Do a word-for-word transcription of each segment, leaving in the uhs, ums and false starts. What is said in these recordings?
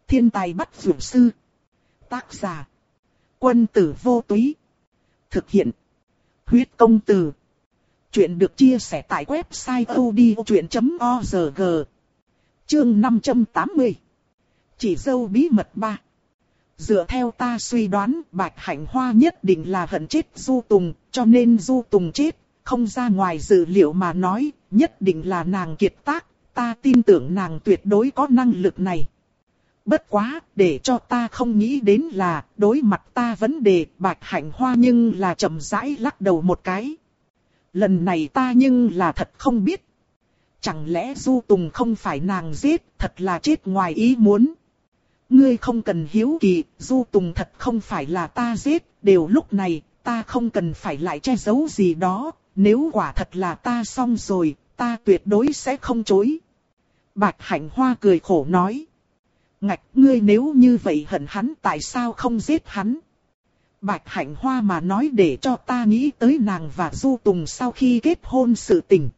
Thiên tài bắt dược sư. Tác giả. Quân tử vô túy. Thực hiện. Huyết công từ. Chuyện được chia sẻ tại website odchuyện chấm org. Chương năm trăm tám mươi. Chỉ dâu bí mật ba. Dựa theo ta suy đoán, Bạch Hạnh Hoa nhất định là hận chết Du Tùng, cho nên Du Tùng chết, không ra ngoài dự liệu mà nói, nhất định là nàng kiệt tác, ta tin tưởng nàng tuyệt đối có năng lực này. Bất quá, để cho ta không nghĩ đến là, đối mặt ta vấn đề, Bạch Hạnh Hoa nhưng là chậm rãi lắc đầu một cái. Lần này ta nhưng là thật không biết. Chẳng lẽ Du Tùng không phải nàng giết, thật là chết ngoài ý muốn. Ngươi không cần hiếu kỳ, Du Tùng thật không phải là ta giết, đều lúc này, ta không cần phải lại che giấu gì đó, nếu quả thật là ta xong rồi, ta tuyệt đối sẽ không chối. Bạch Hạnh Hoa cười khổ nói. Ngạch, ngươi nếu như vậy hận hắn tại sao không giết hắn? Bạch Hạnh Hoa mà nói để cho ta nghĩ tới nàng và Du Tùng sau khi kết hôn sự tình.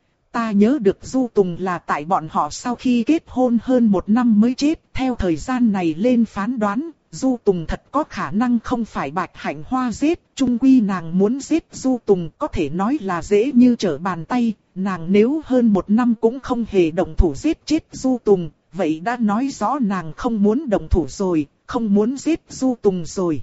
Ta nhớ được Du Tùng là tại bọn họ sau khi kết hôn hơn một năm mới chết. Theo thời gian này lên phán đoán, Du Tùng thật có khả năng không phải Bạch Hạnh Hoa giết. Chung quy nàng muốn giết Du Tùng có thể nói là dễ như trở bàn tay. Nàng nếu hơn một năm cũng không hề động thủ giết chết Du Tùng, vậy đã nói rõ nàng không muốn động thủ rồi, không muốn giết Du Tùng rồi.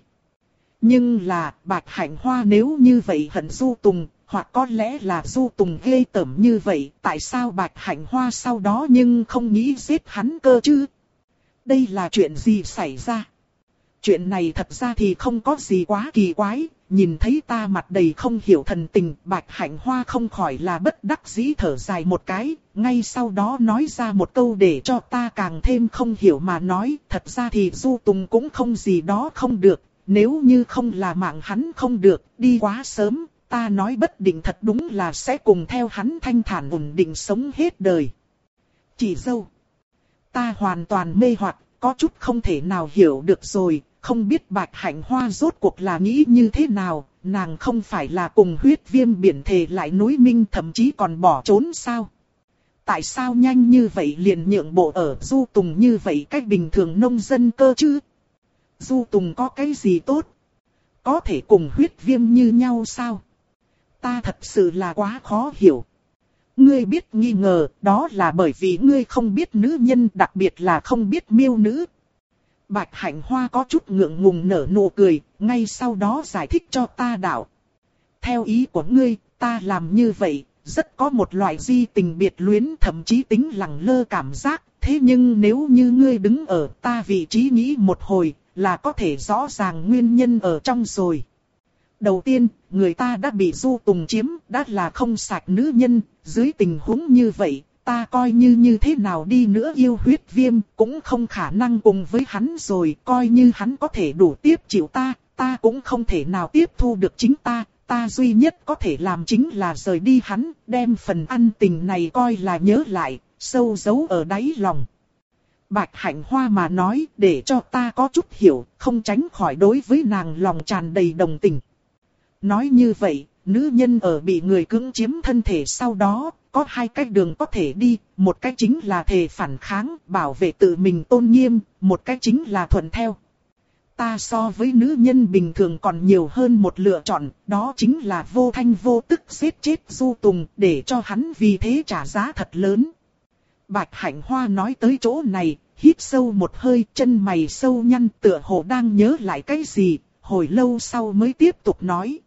Nhưng là, Bạch Hạnh Hoa nếu như vậy hận Du Tùng, hoặc có lẽ là Du Tùng ghê tởm như vậy, tại sao Bạch Hạnh Hoa sau đó nhưng không nghĩ giết hắn cơ chứ? Đây là chuyện gì xảy ra? Chuyện này thật ra thì không có gì quá kỳ quái, nhìn thấy ta mặt đầy không hiểu thần tình, Bạch Hạnh Hoa không khỏi là bất đắc dĩ thở dài một cái, ngay sau đó nói ra một câu để cho ta càng thêm không hiểu mà nói, thật ra thì Du Tùng cũng không gì đó không được, nếu như không là mạng hắn không được, đi quá sớm, ta nói bất định thật đúng là sẽ cùng theo hắn thanh thản ổn định sống hết đời. Chị dâu, ta hoàn toàn mê hoặc, có chút không thể nào hiểu được rồi. Không biết Bạch Hạnh Hoa rốt cuộc là nghĩ như thế nào, nàng không phải là cùng huyết viêm biển thề lại núi minh thậm chí còn bỏ trốn sao? Tại sao nhanh như vậy liền nhượng bộ ở Du Tùng như vậy cách bình thường nông dân cơ chứ? Du Tùng có cái gì tốt? Có thể cùng huyết viêm như nhau sao? Ta thật sự là quá khó hiểu. Ngươi biết nghi ngờ, đó là bởi vì ngươi không biết nữ nhân, đặc biệt là không biết miêu nữ. Bạch Hạnh Hoa có chút ngượng ngùng nở nụ cười, ngay sau đó giải thích cho ta đạo. Theo ý của ngươi, ta làm như vậy, rất có một loại di tình biệt luyến thậm chí tính lẳng lơ cảm giác. Thế nhưng nếu như ngươi đứng ở ta vị trí nghĩ một hồi, là có thể rõ ràng nguyên nhân ở trong rồi. Đầu tiên, người ta đã bị Du Tùng chiếm, đã là không sạch nữ nhân, dưới tình huống như vậy. Ta coi như như thế nào đi nữa yêu huyết viêm, cũng không khả năng cùng với hắn rồi, coi như hắn có thể đủ tiếp chịu ta, ta cũng không thể nào tiếp thu được chính ta, ta duy nhất có thể làm chính là rời đi hắn, đem phần ân tình này coi là nhớ lại, sâu giấu ở đáy lòng. Bạch Hạnh Hoa mà nói, để cho ta có chút hiểu, không tránh khỏi đối với nàng lòng tràn đầy đồng tình. Nói như vậy, nữ nhân ở bị người cưỡng chiếm thân thể sau đó, có hai cách đường có thể đi, một cách chính là thề phản kháng, bảo vệ tự mình tôn nghiêm, một cách chính là thuận theo. Ta so với nữ nhân bình thường còn nhiều hơn một lựa chọn, đó chính là vô thanh vô tức giết chết Du Tùng, để cho hắn vì thế trả giá thật lớn. Bạch Hạnh Hoa nói tới chỗ này, hít sâu một hơi, chân mày sâu nhăn, tựa hồ đang nhớ lại cái gì, hồi lâu sau mới tiếp tục nói.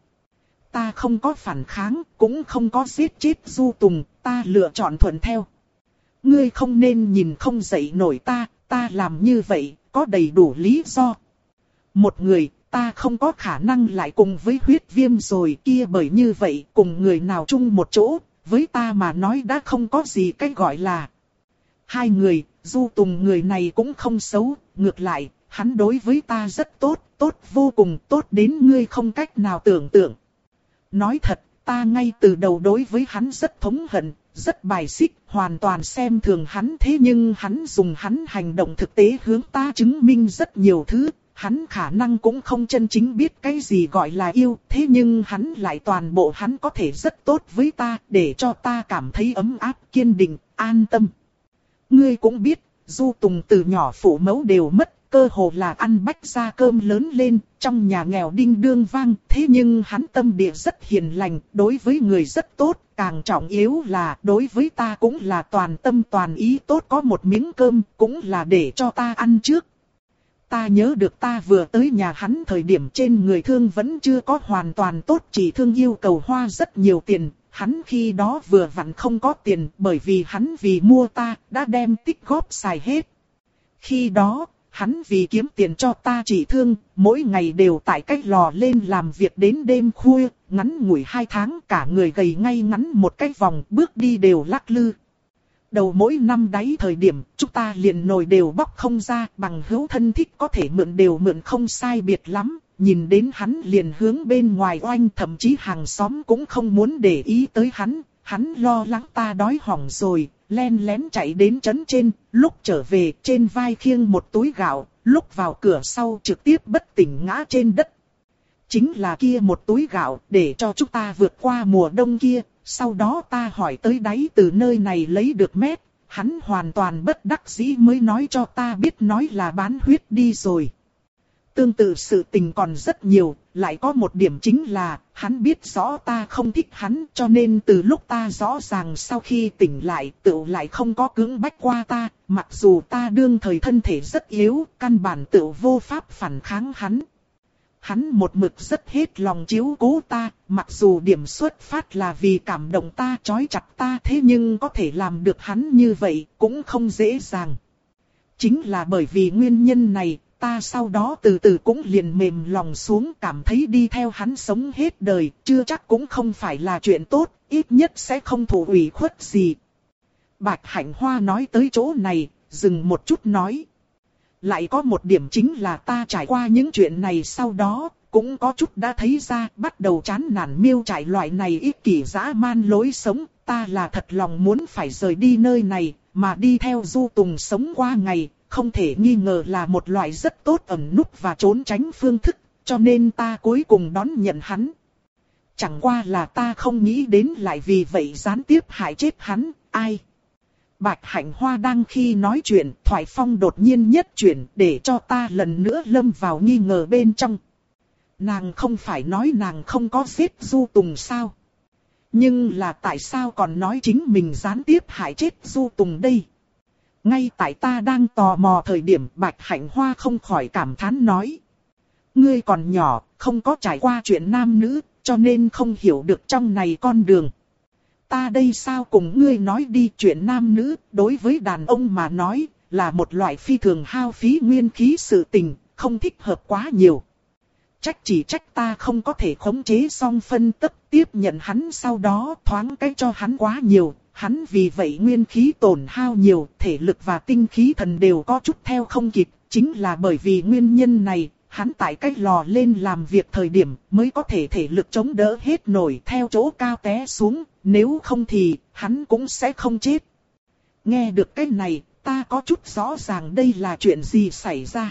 Ta không có phản kháng, cũng không có giết chết Du Tùng, ta lựa chọn thuận theo. Ngươi không nên nhìn không dậy nổi ta, ta làm như vậy, có đầy đủ lý do. Một người, ta không có khả năng lại cùng với huyết viêm rồi kia, bởi như vậy, cùng người nào chung một chỗ, với ta mà nói đã không có gì cách gọi là. Hai người, Du Tùng người này cũng không xấu, ngược lại, hắn đối với ta rất tốt, tốt vô cùng tốt đến ngươi không cách nào tưởng tượng. Nói thật, ta ngay từ đầu đối với hắn rất thống hận, rất bài xích, hoàn toàn xem thường hắn. Thế nhưng hắn dùng hắn hành động thực tế hướng ta chứng minh rất nhiều thứ. Hắn khả năng cũng không chân chính biết cái gì gọi là yêu. Thế nhưng hắn lại toàn bộ hắn có thể rất tốt với ta, để cho ta cảm thấy ấm áp, kiên định, an tâm. Ngươi cũng biết, Du Tùng từ nhỏ phụ mẫu đều mất, cơ hồ là ăn bách ra cơm lớn lên, trong nhà nghèo đinh đương vang. Thế nhưng hắn tâm địa rất hiền lành, đối với người rất tốt, càng trọng yếu là đối với ta cũng là toàn tâm toàn ý tốt, có một miếng cơm cũng là để cho ta ăn trước. Ta nhớ được ta vừa tới nhà hắn thời điểm trên người thương vẫn chưa có hoàn toàn tốt, chỉ thương yêu cầu hoa rất nhiều tiền. Hắn khi đó vừa vặn không có tiền, bởi vì hắn vì mua ta đã đem tích góp xài hết. Khi đó, hắn vì kiếm tiền cho ta trị thương, mỗi ngày đều tại cách lò lên làm việc đến đêm khuya, ngắn ngủi hai tháng cả người gầy ngay ngắn một cái vòng, bước đi đều lắc lư. Đầu mỗi năm đáy thời điểm, chúng ta liền nồi đều bóc không ra, bằng hữu thân thích có thể mượn đều mượn không sai biệt lắm. Nhìn đến hắn liền hướng bên ngoài oanh, thậm chí hàng xóm cũng không muốn để ý tới hắn. Hắn lo lắng ta đói hỏng rồi, len lén chạy đến trấn trên, lúc trở về trên vai khiêng một túi gạo, lúc vào cửa sau trực tiếp bất tỉnh ngã trên đất. Chính là kia một túi gạo để cho chúng ta vượt qua mùa đông kia. Sau đó ta hỏi tới đáy từ nơi này lấy được mét, hắn hoàn toàn bất đắc dĩ mới nói cho ta biết, nói là bán huyết đi rồi. Tương tự sự tình còn rất nhiều, lại có một điểm chính là, hắn biết rõ ta không thích hắn, cho nên từ lúc ta rõ ràng sau khi tỉnh lại, tựu lại không có cưỡng bách qua ta, mặc dù ta đương thời thân thể rất yếu, căn bản tựu vô pháp phản kháng hắn. Hắn một mực rất hết lòng chiếu cố ta, mặc dù điểm xuất phát là vì cảm động ta, trói chặt ta, thế nhưng có thể làm được hắn như vậy cũng không dễ dàng. Chính là bởi vì nguyên nhân này, ta sau đó từ từ cũng liền mềm lòng xuống, cảm thấy đi theo hắn sống hết đời, chưa chắc cũng không phải là chuyện tốt, ít nhất sẽ không thụ ủy khuất gì. Bạch Hạnh Hoa nói tới chỗ này, dừng một chút nói. Lại có một điểm chính là ta trải qua những chuyện này sau đó, cũng có chút đã thấy ra, bắt đầu chán nản Miêu Trại loại này ích kỷ dã man lối sống, ta là thật lòng muốn phải rời đi nơi này, mà đi theo Du Tùng sống qua ngày, không thể nghi ngờ là một loại rất tốt ẩn núp và trốn tránh phương thức, cho nên ta cuối cùng đón nhận hắn. Chẳng qua là ta không nghĩ đến lại vì vậy gián tiếp hại chết hắn, ai? Bạch Hạnh Hoa đang khi nói chuyện, thoại phong đột nhiên nhất chuyển để cho ta lần nữa lâm vào nghi ngờ bên trong. Nàng không phải nói nàng không có giết Du Tùng sao? Nhưng là tại sao còn nói chính mình gián tiếp hại chết Du Tùng đây? Ngay tại ta đang tò mò thời điểm Bạch Hạnh Hoa không khỏi cảm thán nói. Ngươi còn nhỏ, không có trải qua chuyện nam nữ, cho nên không hiểu được trong này con đường. Ta đây sao cùng ngươi nói đi, chuyện nam nữ, đối với đàn ông mà nói, là một loại phi thường hao phí nguyên khí sự tình, không thích hợp quá nhiều. Trách chỉ trách ta không có thể khống chế song phân tấp tiếp nhận hắn, sau đó thoáng cái cho hắn quá nhiều, hắn vì vậy nguyên khí tổn hao nhiều, thể lực và tinh khí thần đều có chút theo không kịp, chính là bởi vì nguyên nhân này. Hắn tại cách lò lên làm việc thời điểm mới có thể thể lực chống đỡ hết nổi theo chỗ cao té xuống, nếu không thì hắn cũng sẽ không chết. Nghe được cái này, ta có chút rõ ràng đây là chuyện gì xảy ra.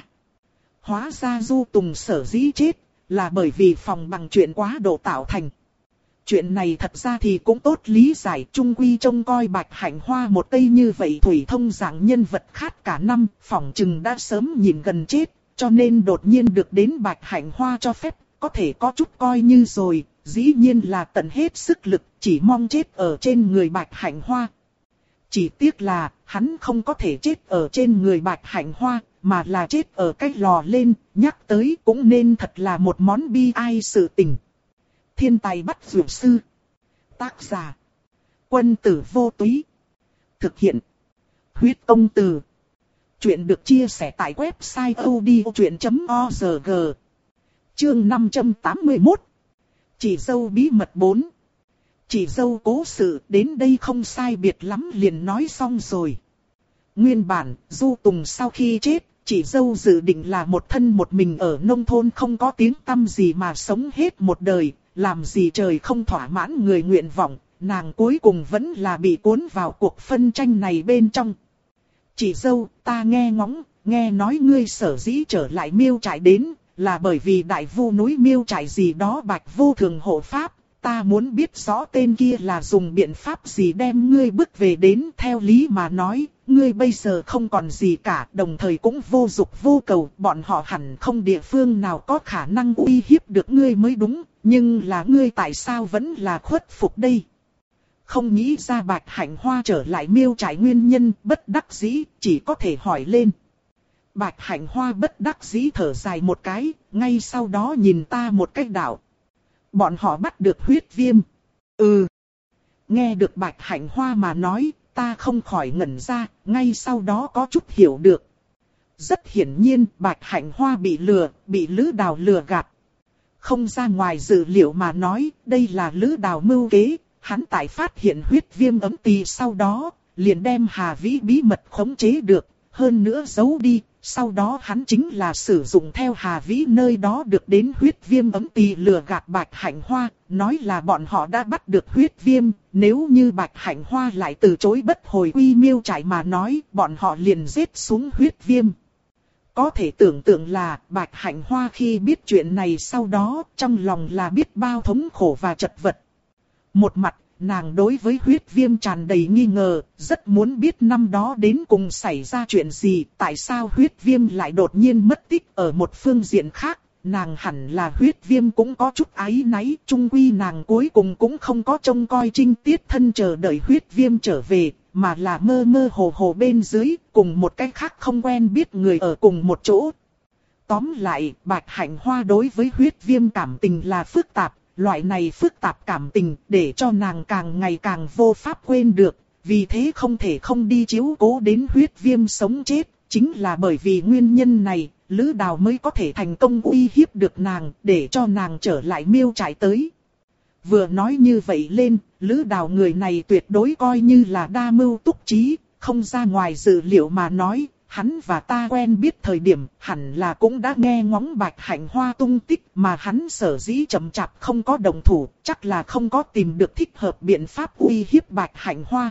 Hóa ra Du Tùng sở dĩ chết, là bởi vì phòng bằng chuyện quá độ tạo thành. Chuyện này thật ra thì cũng tốt lý giải, chung quy trông coi Bạch Hạnh Hoa một cây như vậy thủy thông dạng nhân vật khát cả năm, phỏng chừng đã sớm nhìn gần chết. Cho nên đột nhiên được đến Bạch Hạnh Hoa cho phép, có thể có chút coi như rồi, dĩ nhiên là tận hết sức lực, chỉ mong chết ở trên người Bạch Hạnh Hoa. Chỉ tiếc là, hắn không có thể chết ở trên người Bạch Hạnh Hoa, mà là chết ở cái lò lên, nhắc tới cũng nên thật là một món bi ai sự tình. Thiên tài bắt dược sư. Tác giả. Quân tử vô túy. Thực hiện. Huyết công từ. Chuyện được chia sẻ tại website odchuyện chấm org. Chương năm trăm tám mươi mốt. Chị dâu bí mật bốn. Chị dâu cố sự đến đây không sai biệt lắm liền nói xong rồi. Nguyên bản, Du Tùng sau khi chết, chị dâu dự định là một thân một mình ở nông thôn không có tiếng tăm gì mà sống hết một đời, làm gì trời không thỏa mãn người nguyện vọng, nàng cuối cùng vẫn là bị cuốn vào cuộc phân tranh này bên trong. Chị dâu, ta nghe ngóng, nghe nói ngươi sở dĩ trở lại Miêu Trại đến, là bởi vì đại vu núi Miêu Trại gì đó Bạch Vô Thường hộ pháp, ta muốn biết rõ tên kia là dùng biện pháp gì đem ngươi bước về đến. Theo lý mà nói, ngươi bây giờ không còn gì cả, đồng thời cũng vô dục vô cầu, bọn họ hẳn không địa phương nào có khả năng uy hiếp được ngươi mới đúng, nhưng là ngươi tại sao vẫn là khuất phục đây? Không nghĩ ra Bạch Hạnh Hoa trở lại Miêu Trại nguyên nhân, bất đắc dĩ, chỉ có thể hỏi lên. Bạch Hạnh Hoa bất đắc dĩ thở dài một cái, ngay sau đó nhìn ta một cách đạo. Bọn họ bắt được huyết viêm. Ừ. Nghe được Bạch Hạnh Hoa mà nói, ta không khỏi ngẩn ra, ngay sau đó có chút hiểu được. Rất hiển nhiên, Bạch Hạnh Hoa bị lừa, bị Lữ Đào lừa gạt. Không ra ngoài dự liệu mà nói, đây là Lữ Đào mưu kế. Hắn tại phát hiện huyết viêm ấm tỳ sau đó, liền đem Hà Vĩ bí mật khống chế được, hơn nữa giấu đi. Sau đó hắn chính là sử dụng theo Hà Vĩ nơi đó được đến huyết viêm ấm tỳ lừa gạt Bạch Hạnh Hoa, nói là bọn họ đã bắt được huyết viêm, nếu như Bạch Hạnh Hoa lại từ chối bất hồi quy Miêu Trại mà nói, bọn họ liền giết xuống huyết viêm. Có thể tưởng tượng là Bạch Hạnh Hoa khi biết chuyện này sau đó, trong lòng là biết bao thống khổ và chật vật. Một mặt, nàng đối với huyết viêm tràn đầy nghi ngờ, rất muốn biết năm đó đến cùng xảy ra chuyện gì, tại sao huyết viêm lại đột nhiên mất tích. Ở một phương diện khác, nàng hẳn là huyết viêm cũng có chút áy náy, chung quy nàng cuối cùng cũng không có trông coi Trinh Tiết Thân chờ đợi huyết viêm trở về, mà là mơ mơ hồ hồ bên dưới, cùng một cái khác không quen biết người ở cùng một chỗ. Tóm lại, Bạch Hạnh Hoa đối với huyết viêm cảm tình là phức tạp. Loại này phức tạp cảm tình để cho nàng càng ngày càng vô pháp quên được, vì thế không thể không đi chiếu cố đến huyết viêm sống chết. Chính là bởi vì nguyên nhân này, Lữ Đào mới có thể thành công uy hiếp được nàng, để cho nàng trở lại Miêu Trại tới. Vừa nói như vậy lên, Lữ Đào người này tuyệt đối coi như là đa mưu túc trí, không ra ngoài dự liệu mà nói. Hắn và ta quen biết thời điểm hẳn là cũng đã nghe ngóng Bạch Hạnh Hoa tung tích, mà hắn sở dĩ chậm chạp không có động thủ, chắc là không có tìm được thích hợp biện pháp uy hiếp Bạch Hạnh Hoa.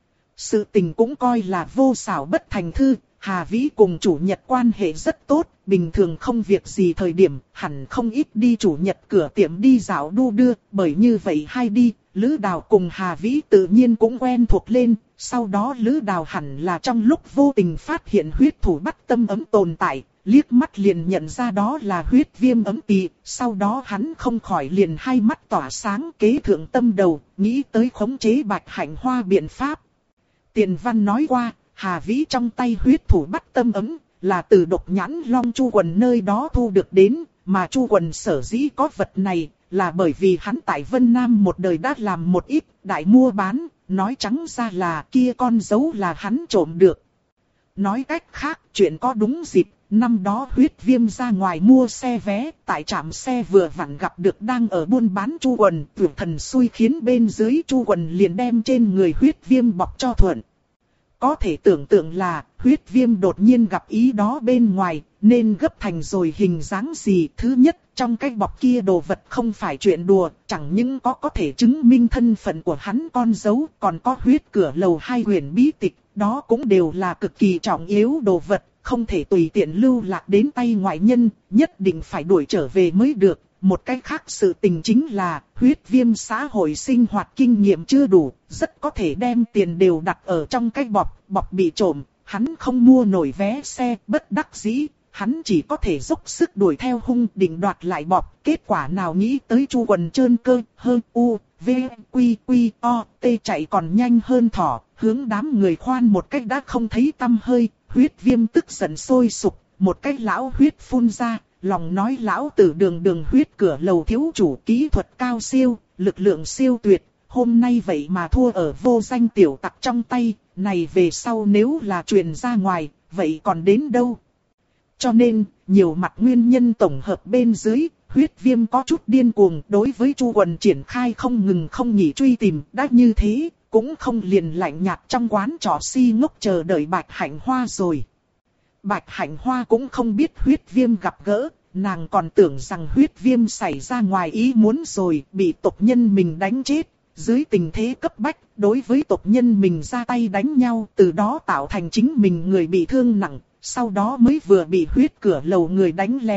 Sự tình cũng coi là vô xảo bất thành thư, Hà Vĩ cùng chủ nhật quan hệ rất tốt, bình thường không việc gì thời điểm hẳn không ít đi chủ nhật cửa tiệm đi dạo đu đưa, bởi như vậy hay đi, Lữ Đào cùng Hà Vĩ tự nhiên cũng quen thuộc lên. Sau đó Lữ Đào hẳn là trong lúc vô tình phát hiện huyết thủ bắt tâm ấm tồn tại, liếc mắt liền nhận ra đó là huyết viêm ấm tỳ. Sau đó hắn không khỏi liền hai mắt tỏa sáng, kế thượng tâm đầu, nghĩ tới khống chế Bạch Hạnh Hoa biện pháp. Tiền văn nói qua, Hà Vĩ trong tay huyết thủ bắt tâm ấm là từ Độc Nhãn Long Chu Quần nơi đó thu được đến, mà Chu Quần sở dĩ có vật này là bởi vì hắn tại Vân Nam một đời đã làm một ít đại mua bán. Nói trắng ra là kia con dấu là hắn trộm được. Nói cách khác, chuyện có đúng dịp, năm đó huyết viêm ra ngoài mua xe vé, tại trạm xe vừa vặn gặp được đang ở buôn bán Chu Quần, tuyệt thần xui khiến bên dưới Chu Quần liền đem trên người huyết viêm bọc cho thuận. Có thể tưởng tượng là, huyết viêm đột nhiên gặp ý đó bên ngoài, nên gấp thành rồi hình dáng gì. Thứ nhất, trong cái bọc kia đồ vật không phải chuyện đùa, chẳng những có có thể chứng minh thân phận của hắn con dấu, còn có huyết cửa lầu hai quyển bí tịch, đó cũng đều là cực kỳ trọng yếu đồ vật, không thể tùy tiện lưu lạc đến tay ngoại nhân, nhất định phải đuổi trở về mới được. Một cách khác sự tình chính là, huyết viêm xã hội sinh hoạt kinh nghiệm chưa đủ, rất có thể đem tiền đều đặt ở trong cái bọc, bọc bị trộm, hắn không mua nổi vé xe, bất đắc dĩ, hắn chỉ có thể dốc sức đuổi theo hung định đoạt lại bọc, kết quả nào nghĩ tới Chu Quần trơn cơ, hơn u, v, quy, quy, o, t chạy còn nhanh hơn thỏ, hướng đám người khoan một cách đã không thấy tăm hơi, huyết viêm tức giận sôi sục, một cái lão huyết phun ra. Lòng nói lão tử đường đường huyết cửa lầu thiếu chủ kỹ thuật cao siêu, lực lượng siêu tuyệt, hôm nay vậy mà thua ở vô danh tiểu tặc trong tay, này về sau nếu là truyền ra ngoài, vậy còn đến đâu? Cho nên, nhiều mặt nguyên nhân tổng hợp bên dưới, huyết viêm có chút điên cuồng đối với Chu Quần triển khai không ngừng không nghỉ truy tìm, đã như thế, cũng không liền lạnh nhạt trong quán trò si ngốc chờ đợi Bạch Hạnh Hoa rồi. Bạch Hạnh Hoa cũng không biết huyết viêm gặp gỡ, nàng còn tưởng rằng huyết viêm xảy ra ngoài ý muốn rồi, bị tộc nhân mình đánh chết. Dưới tình thế cấp bách, đối với tộc nhân mình ra tay đánh nhau, từ đó tạo thành chính mình người bị thương nặng, sau đó mới vừa bị huyết cửa lầu người đánh lén,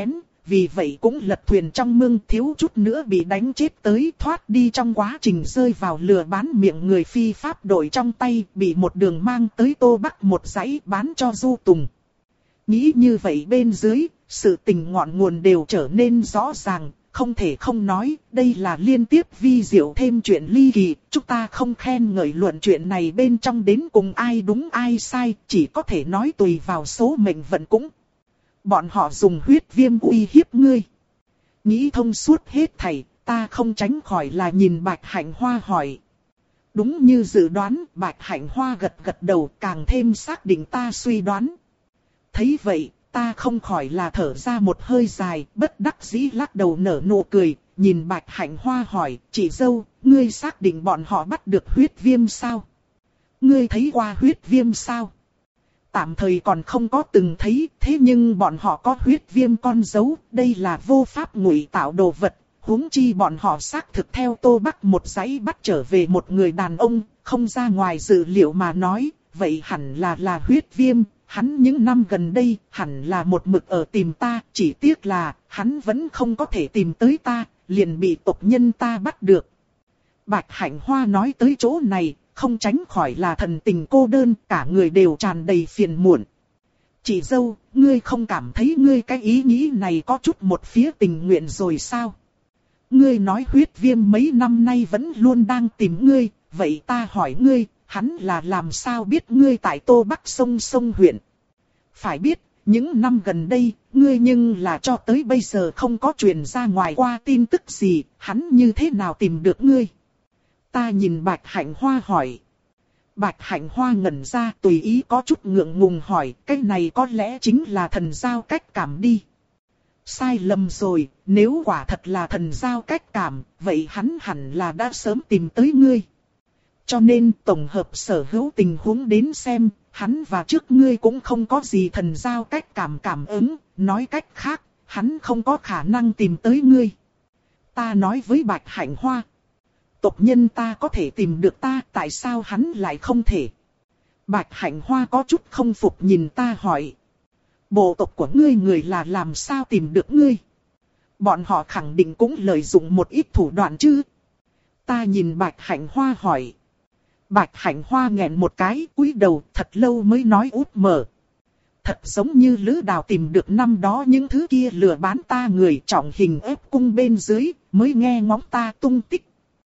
vì vậy cũng lật thuyền trong mương, thiếu chút nữa bị đánh chết tới, thoát đi trong quá trình rơi vào lừa bán miệng người phi pháp đội trong tay, bị một đường mang tới Tô Bắc một dãy bán cho Du Tùng. Nghĩ như vậy bên dưới, sự tình ngọn nguồn đều trở nên rõ ràng, không thể không nói, đây là liên tiếp vi diệu thêm chuyện ly kỳ, chúng ta không khen ngợi luận chuyện này bên trong đến cùng ai đúng ai sai, chỉ có thể nói tùy vào số mệnh vận cũng. Bọn họ dùng huyết viêm uy hiếp ngươi. Nghĩ thông suốt hết thảy, ta không tránh khỏi là nhìn Bạch Hạnh Hoa hỏi. Đúng như dự đoán, Bạch Hạnh Hoa gật gật đầu, càng thêm xác định ta suy đoán. Thấy vậy, ta không khỏi là thở ra một hơi dài, bất đắc dĩ lắc đầu nở nụ cười, nhìn Bạch Hạnh Hoa hỏi, chị dâu, ngươi xác định bọn họ bắt được huyết viêm sao? Ngươi thấy qua huyết viêm sao? Tạm thời còn không có từng thấy, thế nhưng bọn họ có huyết viêm con dấu, đây là vô pháp ngụy tạo đồ vật, huống chi bọn họ xác thực theo Tô Bắc một dãy bắt trở về một người đàn ông, không ra ngoài dự liệu mà nói, vậy hẳn là là huyết viêm. Hắn những năm gần đây hẳn là một mực ở tìm ta, chỉ tiếc là hắn vẫn không có thể tìm tới ta, liền bị tộc nhân ta bắt được. Bạch Hạnh Hoa nói tới chỗ này, không tránh khỏi là thần tình cô đơn, cả người đều tràn đầy phiền muộn. Chị dâu, ngươi không cảm thấy ngươi cái ý nghĩ này có chút một phía tình nguyện rồi sao? Ngươi nói huyết viêm mấy năm nay vẫn luôn đang tìm ngươi, vậy ta hỏi ngươi, hắn là làm sao biết ngươi tại Tô Bắc sông sông huyện? Phải biết, những năm gần đây, ngươi nhưng là cho tới bây giờ không có truyền ra ngoài qua tin tức gì, hắn như thế nào tìm được ngươi? Ta nhìn Bạch Hạnh Hoa hỏi. Bạch Hạnh Hoa ngẩn ra tùy ý có chút ngượng ngùng hỏi, cái này có lẽ chính là thần giao cách cảm đi. Sai lầm rồi, nếu quả thật là thần giao cách cảm, vậy hắn hẳn là đã sớm tìm tới ngươi. Cho nên tổng hợp sở hữu tình huống đến xem, hắn và trước ngươi cũng không có gì thần giao cách cảm cảm ứng, nói cách khác, hắn không có khả năng tìm tới ngươi. Ta nói với Bạch Hạnh Hoa, tộc nhân ta có thể tìm được ta, tại sao hắn lại không thể? Bạch Hạnh Hoa có chút không phục nhìn ta hỏi, bộ tộc của ngươi người là làm sao tìm được ngươi? Bọn họ khẳng định cũng lợi dụng một ít thủ đoạn chứ? Ta nhìn Bạch Hạnh Hoa hỏi. Bạch Hạnh Hoa nghẹn một cái, cúi đầu thật lâu mới nói út mở. Thật giống như Lữ Đào tìm được năm đó những thứ kia lừa bán ta người trọng hình ép cung bên dưới, mới nghe ngóng ta tung tích.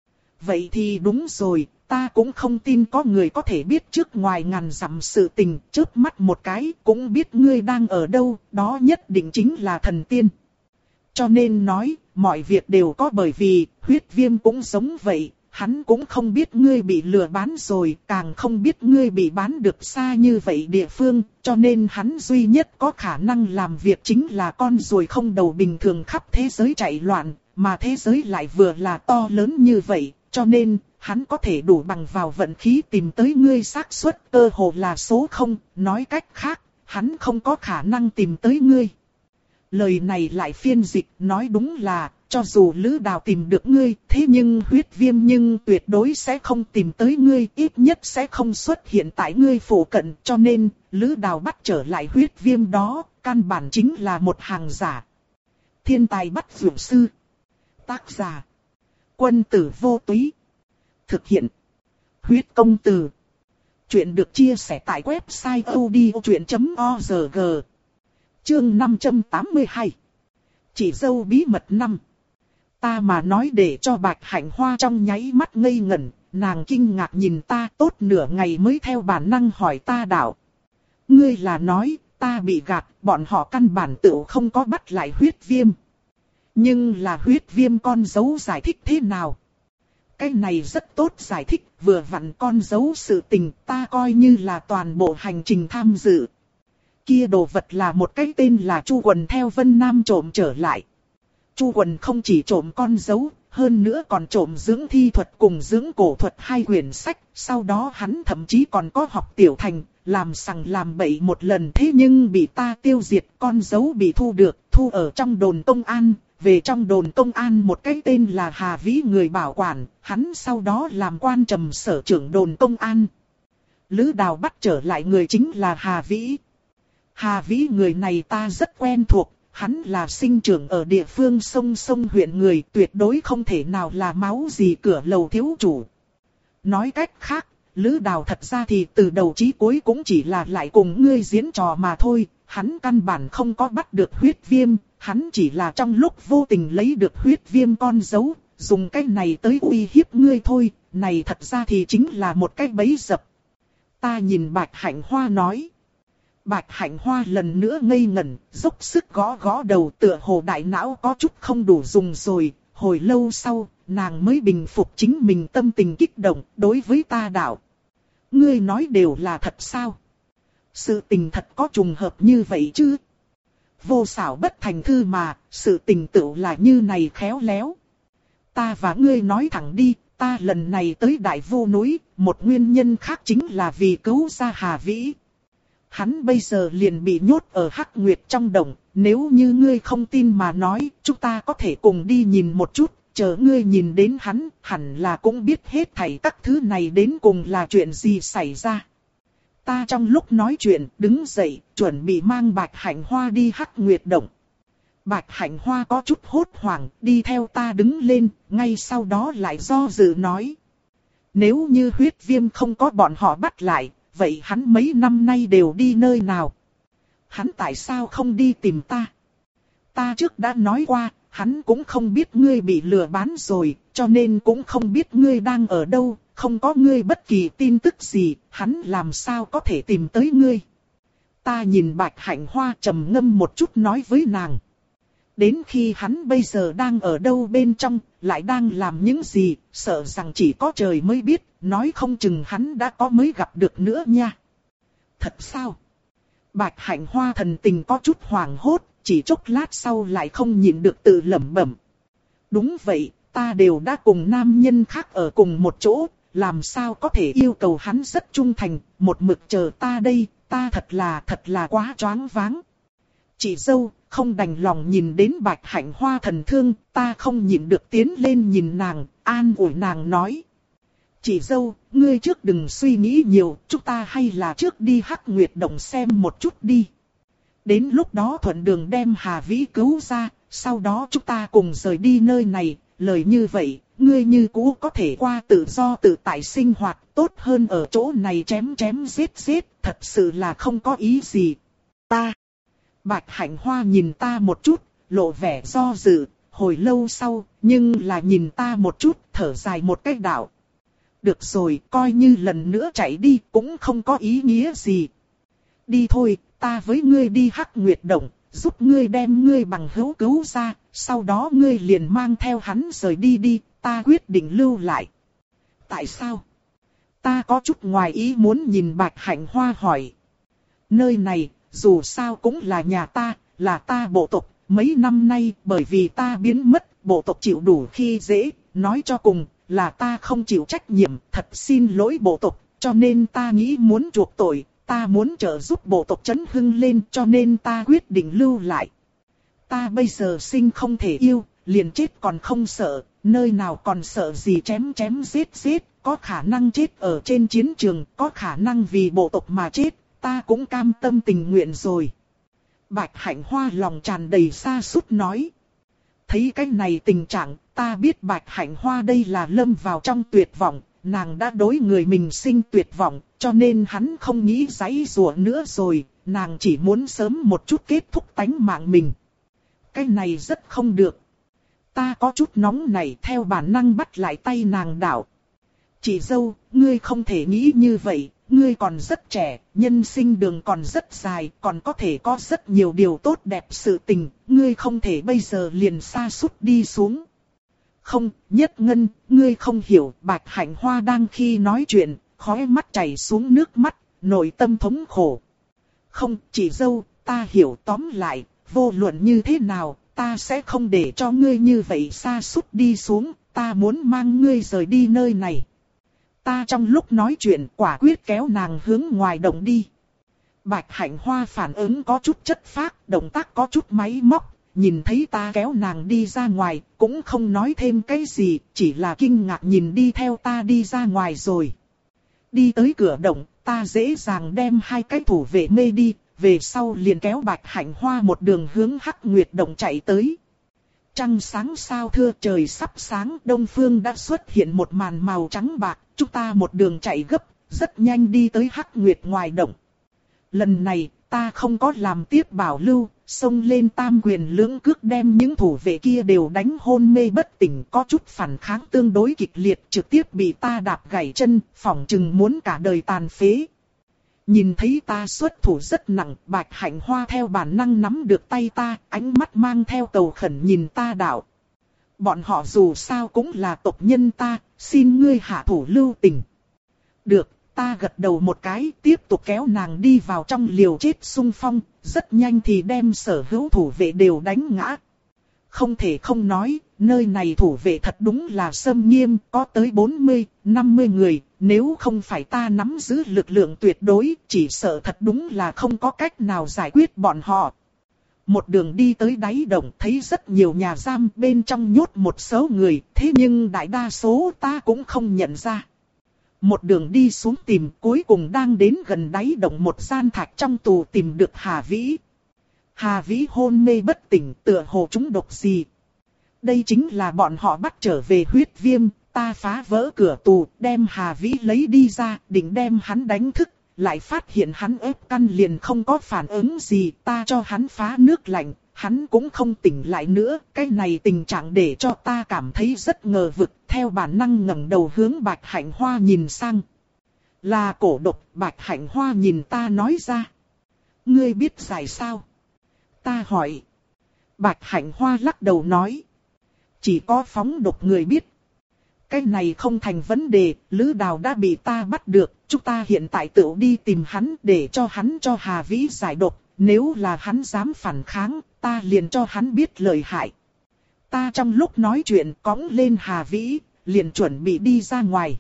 Vậy thì đúng rồi, ta cũng không tin có người có thể biết trước ngoài ngàn dặm sự tình, chớp mắt một cái cũng biết ngươi đang ở đâu, đó nhất định chính là thần tiên. Cho nên nói, mọi việc đều có bởi vì, huyết viêm cũng giống vậy. Hắn cũng không biết ngươi bị lừa bán rồi, càng không biết ngươi bị bán được xa như vậy địa phương, cho nên hắn duy nhất có khả năng làm việc chính là con ruồi không đầu bình thường khắp thế giới chạy loạn, mà thế giới lại vừa là to lớn như vậy, cho nên hắn có thể đủ bằng vào vận khí tìm tới ngươi xác suất cơ hồ là số không, nói cách khác, hắn không có khả năng tìm tới ngươi. Lời này lại phiên dịch, nói đúng là, cho dù Lữ Đào tìm được ngươi, thế nhưng huyết viêm nhưng tuyệt đối sẽ không tìm tới ngươi, ít nhất sẽ không xuất hiện tại ngươi phụ cận, cho nên, Lữ Đào bắt trở lại huyết viêm đó, căn bản chính là một hàng giả. Thiên tài bắt dược sư. Tác giả. Quân tử vô túy. Thực hiện. Huyết công từ. Chuyện được chia sẻ tại website odchuyện chấm org. Chương năm trăm tám mươi hai. Chỉ dâu bí mật năm. Ta mà nói để cho Bạch Hạnh Hoa trong nháy mắt ngây ngẩn, nàng kinh ngạc nhìn ta tốt nửa ngày mới theo bản năng hỏi ta đạo. Ngươi là nói, ta bị gạt, bọn họ căn bản tự không có bắt lại huyết viêm. Nhưng là huyết viêm con dấu giải thích thế nào? Cái này rất tốt giải thích, vừa vặn con dấu sự tình ta coi như là toàn bộ hành trình tham dự. Kia đồ vật là một cái tên là Chu Quần theo Vân Nam trộm trở lại. Chu Quần không chỉ trộm con dấu, hơn nữa còn trộm dưỡng thi thuật cùng dưỡng cổ thuật hai quyển sách. Sau đó hắn thậm chí còn có học tiểu thành, làm sằng làm bậy một lần thế nhưng bị ta tiêu diệt. Con dấu bị thu được, thu ở trong đồn công an. Về trong đồn công an một cái tên là Hà Vĩ người bảo quản, hắn sau đó làm quan trầm sở trưởng đồn công an. Lữ Đào bắt trở lại người chính là Hà Vĩ. Hà Vĩ người này ta rất quen thuộc, hắn là sinh trưởng ở địa phương sông sông huyện người, tuyệt đối không thể nào là máu gì cửa lầu thiếu chủ. Nói cách khác, Lữ Đào thật ra thì từ đầu chí cuối cũng chỉ là lại cùng ngươi diễn trò mà thôi, hắn căn bản không có bắt được huyết viêm, hắn chỉ là trong lúc vô tình lấy được huyết viêm con dấu, dùng cái này tới uy hiếp ngươi thôi, này thật ra thì chính là một cái bẫy dập. Ta nhìn Bạch Hạnh Hoa nói. Bạch Hạnh Hoa lần nữa ngây ngẩn, dốc sức gõ gõ đầu, tựa hồ đại não có chút không đủ dùng rồi, hồi lâu sau, nàng mới bình phục chính mình tâm tình kích động, đối với ta đạo. Ngươi nói đều là thật sao? Sự tình thật có trùng hợp như vậy chứ? Vô xảo bất thành thư mà, sự tình tựu là như này khéo léo. Ta và ngươi nói thẳng đi, ta lần này tới Đại Vô núi, một nguyên nhân khác chính là vì cứu ra Hà Vĩ. Hắn bây giờ liền bị nhốt ở Hắc Nguyệt trong động, nếu như ngươi không tin mà nói, chúng ta có thể cùng đi nhìn một chút, chờ ngươi nhìn đến hắn, hẳn là cũng biết hết thảy các thứ này đến cùng là chuyện gì xảy ra. Ta trong lúc nói chuyện, đứng dậy, chuẩn bị mang Bạch Hạnh Hoa đi Hắc Nguyệt động. Bạch Hạnh Hoa có chút hốt hoảng, đi theo ta đứng lên, ngay sau đó lại do dự nói. Nếu như huyết viêm không có bọn họ bắt lại, vậy hắn mấy năm nay đều đi nơi nào? Hắn tại sao không đi tìm ta? Ta trước đã nói qua, hắn cũng không biết ngươi bị lừa bán rồi, cho nên cũng không biết ngươi đang ở đâu, không có ngươi bất kỳ tin tức gì, hắn làm sao có thể tìm tới ngươi? Ta nhìn Bạch Hạnh Hoa trầm ngâm một chút nói với nàng. Đến khi hắn bây giờ đang ở đâu bên trong, lại đang làm những gì, sợ rằng chỉ có trời mới biết, nói không chừng hắn đã có mới gặp được nữa nha. Thật sao? Bạch Hạnh Hoa thần tình có chút hoảng hốt, chỉ chốc lát sau lại không nhịn được tự lẩm bẩm. Đúng vậy, ta đều đã cùng nam nhân khác ở cùng một chỗ, làm sao có thể yêu cầu hắn rất trung thành, một mực chờ ta đây, ta thật là thật là quá choáng váng. Chị dâu, không đành lòng nhìn đến Bạch Hạnh Hoa thần thương, ta không nhịn được tiến lên nhìn nàng, an ủi nàng nói. Chị dâu, ngươi trước đừng suy nghĩ nhiều, chúng ta hay là trước đi Hắc Nguyệt động xem một chút đi. Đến lúc đó thuận đường đem Hà Vĩ cứu ra, sau đó chúng ta cùng rời đi nơi này, lời như vậy, ngươi như cũ có thể qua tự do tự tại sinh hoạt, tốt hơn ở chỗ này chém chém giết giết, thật sự là không có ý gì. Ta. Bạch Hạnh Hoa nhìn ta một chút, lộ vẻ do dự, hồi lâu sau, nhưng là nhìn ta một chút, thở dài một cách đạo. Được rồi, coi như lần nữa chạy đi, cũng không có ý nghĩa gì. Đi thôi, ta với ngươi đi Hắc Nguyệt động, giúp ngươi đem ngươi bằng hữu cứu ra, sau đó ngươi liền mang theo hắn rời đi đi, ta quyết định lưu lại. Tại sao? Ta có chút ngoài ý muốn nhìn Bạch Hạnh Hoa hỏi. Nơi này, dù sao cũng là nhà ta, là ta bộ tộc, mấy năm nay bởi vì ta biến mất, bộ tộc chịu đủ khi dễ, nói cho cùng, là ta không chịu trách nhiệm, thật xin lỗi bộ tộc, cho nên ta nghĩ muốn chuộc tội, ta muốn trợ giúp bộ tộc chấn hưng lên cho nên ta quyết định lưu lại. Ta bây giờ sinh không thể yêu, liền chết còn không sợ, nơi nào còn sợ gì chém chém giết giết, có khả năng chết ở trên chiến trường, có khả năng vì bộ tộc mà chết, ta cũng cam tâm tình nguyện rồi. Bạch Hạnh Hoa lòng tràn đầy sa sút nói. Thấy cái này tình trạng, ta biết Bạch Hạnh Hoa đây là lâm vào trong tuyệt vọng, nàng đã đối người mình sinh tuyệt vọng, cho nên hắn không nghĩ giãy giụa nữa rồi, nàng chỉ muốn sớm một chút kết thúc tánh mạng mình. Cái này rất không được. Ta có chút nóng này theo bản năng bắt lại tay nàng đạo. Chị dâu, ngươi không thể nghĩ như vậy, ngươi còn rất trẻ, nhân sinh đường còn rất dài, còn có thể có rất nhiều điều tốt đẹp sự tình, ngươi không thể bây giờ liền sa sút đi xuống. Không, Nhất Ngân, ngươi không hiểu, Bạch Hạnh Hoa đang khi nói chuyện, khóe mắt chảy xuống nước mắt, nội tâm thống khổ. Không, chị dâu, ta hiểu tóm lại, vô luận như thế nào, ta sẽ không để cho ngươi như vậy sa sút đi xuống, ta muốn mang ngươi rời đi nơi này. Ta trong lúc nói chuyện quả quyết kéo nàng hướng ngoài động đi. Bạch Hạnh Hoa phản ứng có chút chất phác, động tác có chút máy móc, nhìn thấy ta kéo nàng đi ra ngoài, cũng không nói thêm cái gì, chỉ là kinh ngạc nhìn đi theo ta đi ra ngoài rồi. Đi tới cửa động, ta dễ dàng đem hai cái thủ vệ mê đi, về sau liền kéo Bạch Hạnh Hoa một đường hướng Hắc Nguyệt Động chạy tới. Trăng sáng sao thưa, trời sắp sáng, đông phương đã xuất hiện một màn màu trắng bạc, chúng ta một đường chạy gấp, rất nhanh đi tới Hắc Nguyệt ngoài động. Lần này, ta không có làm tiếp bảo lưu, xông lên tam quyền lưỡng cước đem những thủ vệ kia đều đánh hôn mê bất tỉnh, có chút phản kháng tương đối kịch liệt, trực tiếp bị ta đạp gãy chân, phỏng chừng muốn cả đời tàn phế. Nhìn thấy ta xuất thủ rất nặng, Bạch Hạnh Hoa theo bản năng nắm được tay ta, ánh mắt mang theo cầu khẩn nhìn ta đạo. Bọn họ dù sao cũng là tộc nhân ta, xin ngươi hạ thủ lưu tình. Được, ta gật đầu một cái, tiếp tục kéo nàng đi vào trong liều chết xung phong, rất nhanh thì đem sở hữu thủ vệ đều đánh ngã. Không thể không nói, nơi này thủ vệ thật đúng là xâm nghiêm, có tới bốn mươi, năm mươi người, nếu không phải ta nắm giữ lực lượng tuyệt đối, chỉ sợ thật đúng là không có cách nào giải quyết bọn họ. Một đường đi tới đáy động thấy rất nhiều nhà giam, bên trong nhốt một số người, thế nhưng đại đa số ta cũng không nhận ra. Một đường đi xuống tìm, cuối cùng đang đến gần đáy động một gian thạch trong tù tìm được Hà Vĩ. Hà Vĩ hôn mê bất tỉnh, tựa hồ trúng độc gì. Đây chính là bọn họ bắt trở về huyết viêm, ta phá vỡ cửa tù, đem Hà Vĩ lấy đi ra, định đem hắn đánh thức, lại phát hiện hắn ép căn liền không có phản ứng gì, ta cho hắn phá nước lạnh, hắn cũng không tỉnh lại nữa, cái này tình trạng để cho ta cảm thấy rất ngờ vực, theo bản năng ngẩng đầu hướng Bạch Hạnh Hoa nhìn sang. Là cổ độc, Bạch Hạnh Hoa nhìn ta nói ra. Ngươi biết giải sao? Ta hỏi. Bạch Hạnh Hoa lắc đầu nói. Chỉ có phóng độc người biết. Cái này không thành vấn đề, Lữ Đào đã bị ta bắt được, chúng ta hiện tại tự đi tìm hắn để cho hắn cho Hà Vĩ giải độc, nếu là hắn dám phản kháng, ta liền cho hắn biết lợi hại. Ta trong lúc nói chuyện cõng lên Hà Vĩ, liền chuẩn bị đi ra ngoài.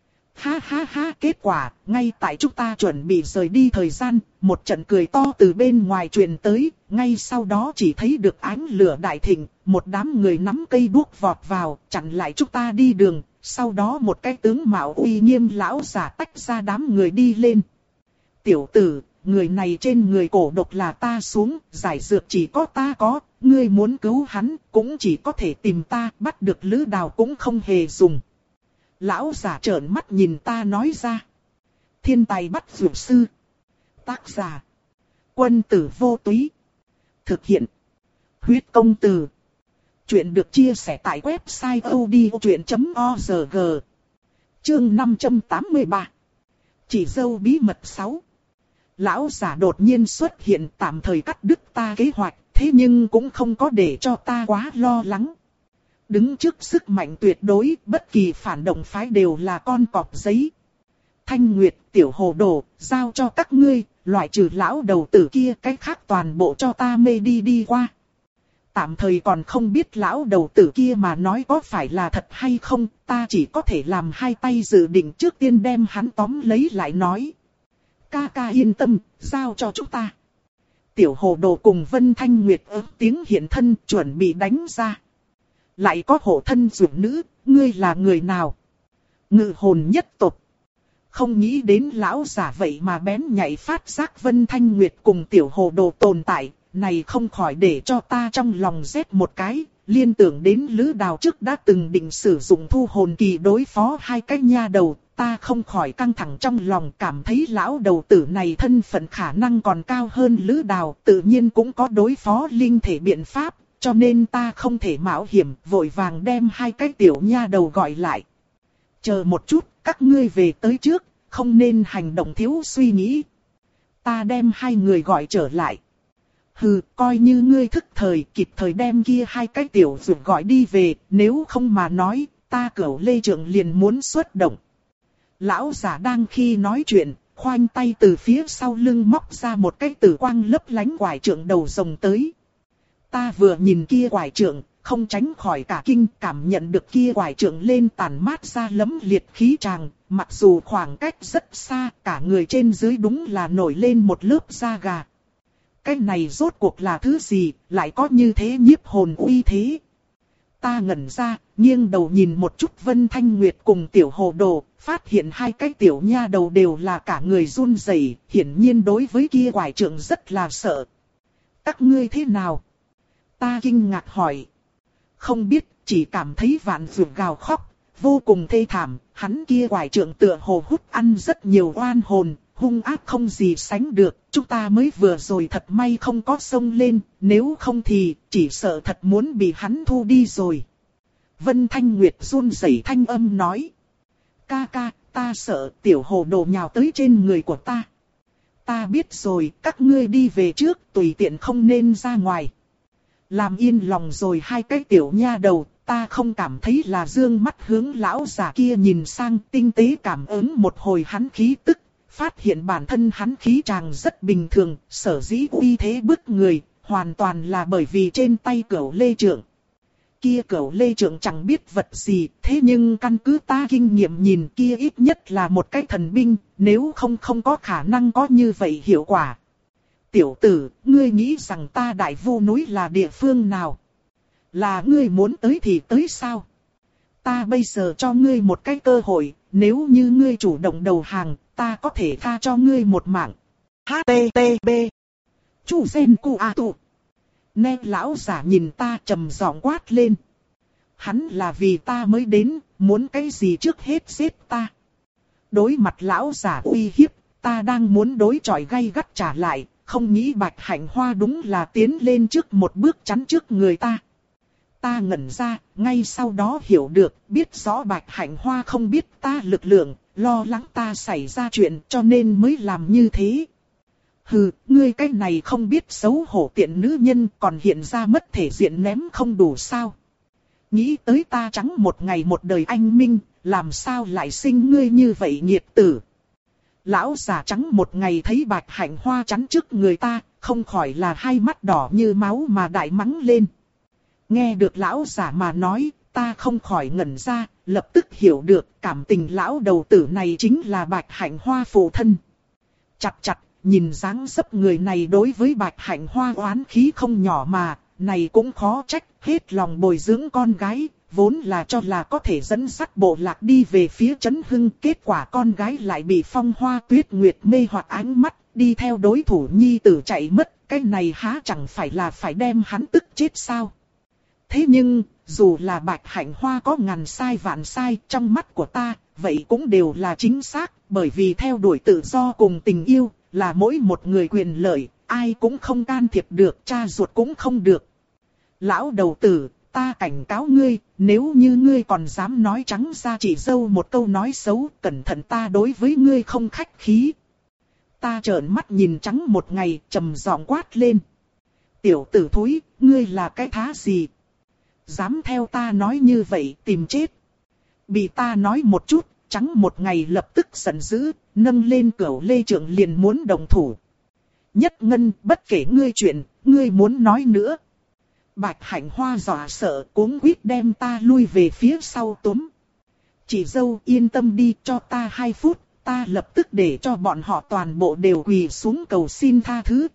Ha ha ha, kết quả, ngay tại chúng ta chuẩn bị rời đi thời gian, một trận cười to từ bên ngoài truyền tới, ngay sau đó chỉ thấy được ánh lửa đại thịnh, một đám người nắm cây đuốc vọt vào, chặn lại chúng ta đi đường, sau đó một cái tướng mạo uy nghiêm lão giả tách ra đám người đi lên. Tiểu tử, người này trên người cổ độc là ta xuống, giải dược chỉ có ta có, ngươi muốn cứu hắn, cũng chỉ có thể tìm ta, bắt được Lữ Đào cũng không hề dùng. Lão giả trợn mắt nhìn ta nói ra. Thiên tài bắt dược sư. Tác giả. Quân tử vô túy. Thực hiện. Huyết công từ. Chuyện được chia sẻ tại website odchuyện chấm org. Chương năm trăm tám mươi ba. Chỉ dâu bí mật sáu. Lão giả đột nhiên xuất hiện tạm thời cắt đứt ta kế hoạch, thế nhưng cũng không có để cho ta quá lo lắng. Đứng trước sức mạnh tuyệt đối, bất kỳ phản động phái đều là con cọp giấy. Thanh Nguyệt, Tiểu Hồ Đồ, giao cho các ngươi, loại trừ lão đầu tử kia, cái khác toàn bộ cho ta mê đi đi qua. Tạm thời còn không biết lão đầu tử kia mà nói có phải là thật hay không, ta chỉ có thể làm hai tay dự định trước tiên đem hắn tóm lấy lại nói. Ca ca yên tâm, giao cho chúng ta. Tiểu Hồ Đồ cùng Vân Thanh Nguyệt ớt tiếng hiện thân chuẩn bị đánh ra. Lại có hộ thân dược nữ, ngươi là người nào? Ngự hồn nhất tộc. Không nghĩ đến lão giả vậy mà bén nhạy phát giác Vân Thanh Nguyệt cùng Tiểu Hồ Đồ tồn tại, này không khỏi để cho ta trong lòng rét một cái, liên tưởng đến Lữ Đào trước đã từng định sử dụng thu hồn kỳ đối phó hai cái nha đầu, ta không khỏi căng thẳng trong lòng, cảm thấy lão đầu tử này thân phận khả năng còn cao hơn Lữ Đào, tự nhiên cũng có đối phó linh thể biện pháp. Cho nên ta không thể mạo hiểm, vội vàng đem hai cái tiểu nha đầu gọi lại. Chờ một chút, các ngươi về tới trước, không nên hành động thiếu suy nghĩ. Ta đem hai người gọi trở lại. Hừ, coi như ngươi thức thời, kịp thời đem kia hai cái tiểu dược gọi đi về, nếu không mà nói, ta Cửu Lê Trượng liền muốn xuất động. Lão giả đang khi nói chuyện, khoanh tay từ phía sau lưng móc ra một cái tử quang lấp lánh quải trượng đầu rồng tới. Ta vừa nhìn kia quải trượng, không tránh khỏi cả kinh, cảm nhận được kia quải trượng lên tản mát ra lấm liệt khí tràng, mặc dù khoảng cách rất xa, cả người trên dưới đúng là nổi lên một lớp da gà. Cái này rốt cuộc là thứ gì, lại có như thế nhiếp hồn uy thế. Ta ngẩn ra, nghiêng đầu nhìn một chút Vân Thanh Nguyệt cùng tiểu hồ đồ, phát hiện hai cái tiểu nha đầu đều là cả người run rẩy, hiển nhiên đối với kia quải trượng rất là sợ. Các ngươi thế nào? Ta kinh ngạc hỏi. Không biết, chỉ cảm thấy vạn vượt gào khóc, vô cùng thê thảm, hắn kia quải trượng tựa hồ hút ăn rất nhiều oan hồn, hung ác không gì sánh được, chúng ta mới vừa rồi thật may không có xông lên, nếu không thì chỉ sợ thật muốn bị hắn thu đi rồi. Vân Thanh Nguyệt run rẩy thanh âm nói. Ca ca, ta sợ tiểu hồ đồ nhào tới trên người của ta. Ta biết rồi, các ngươi đi về trước, tùy tiện không nên ra ngoài. Làm yên lòng rồi hai cái tiểu nha đầu, ta không cảm thấy là dương mắt hướng lão già kia nhìn sang, tinh tế cảm ứng một hồi hắn khí tức, phát hiện bản thân hắn khí chàng rất bình thường, sở dĩ uy thế bức người, hoàn toàn là bởi vì trên tay Cửu Lê Trượng. Kia Cửu Lê Trượng chẳng biết vật gì, thế nhưng căn cứ ta kinh nghiệm nhìn kia ít nhất là một cái thần binh, nếu không không có khả năng có như vậy hiệu quả. Tiểu tử, ngươi nghĩ rằng ta Đại Vu núi là địa phương nào? Là ngươi muốn tới thì tới sao? Ta bây giờ cho ngươi một cái cơ hội, nếu như ngươi chủ động đầu hàng, ta có thể tha cho ngươi một mạng. hát tê tê pê Chu Gen Cu A Tụ. Nè lão giả nhìn ta trầm giọng quát lên. Hắn là vì ta mới đến, muốn cái gì trước hết giết ta. Đối mặt lão giả uy hiếp, ta đang muốn đối chọi gay gắt trả lại, không nghĩ Bạch Hạnh Hoa đúng là tiến lên trước một bước chắn trước người ta. Ta ngẩn ra, ngay sau đó hiểu được, biết rõ Bạch Hạnh Hoa không biết ta lực lượng, lo lắng ta xảy ra chuyện cho nên mới làm như thế. Hừ, ngươi cái này không biết xấu hổ tiện nữ nhân còn hiện ra mất thể diện ném không đủ sao. Nghĩ tới ta trắng một ngày một đời anh minh, làm sao lại sinh ngươi như vậy nghiệt tử. Lão già trắng một ngày thấy Bạch Hạnh Hoa chắn trước người ta, không khỏi là hai mắt đỏ như máu mà đại mắng lên. Nghe được lão già mà nói, ta không khỏi ngẩn ra, lập tức hiểu được cảm tình lão đầu tử này chính là Bạch Hạnh Hoa phụ thân. Chặt chặt, nhìn dáng dấp người này đối với Bạch Hạnh Hoa oán khí không nhỏ mà, này cũng khó trách, hết lòng bồi dưỡng con gái, vốn là cho là có thể dẫn dắt bộ lạc đi về phía Trấn Hưng, kết quả con gái lại bị Phong Hoa Tuyết Nguyệt mê hoặc ánh mắt, đi theo đối thủ nhi tử chạy mất, cái này há chẳng phải là phải đem hắn tức chết sao. Thế nhưng, dù là Bạch Hạnh Hoa có ngàn sai vạn sai trong mắt của ta, vậy cũng đều là chính xác, bởi vì theo đuổi tự do cùng tình yêu, là mỗi một người quyền lợi, ai cũng không can thiệp được, cha ruột cũng không được. Lão đầu tử, ta cảnh cáo ngươi, nếu như ngươi còn dám nói trắng ra chỉ dâu một câu nói xấu, cẩn thận ta đối với ngươi không khách khí. Ta trợn mắt nhìn trắng một ngày, trầm giọng quát lên. Tiểu tử thúi, ngươi là cái thá gì? Dám theo ta nói như vậy, tìm chết. Bị ta nói một chút, trắng một ngày lập tức giận dữ, nâng lên Cửu Lê Trượng liền muốn đồng thủ. Nhất Ngân, bất kể ngươi chuyện, ngươi muốn nói nữa. Bạch Hạnh Hoa dọa sợ, cuống quýt đem ta lui về phía sau túm. Chị dâu yên tâm đi, cho ta hai phút, ta lập tức để cho bọn họ toàn bộ đều quỳ xuống cầu xin tha thứ.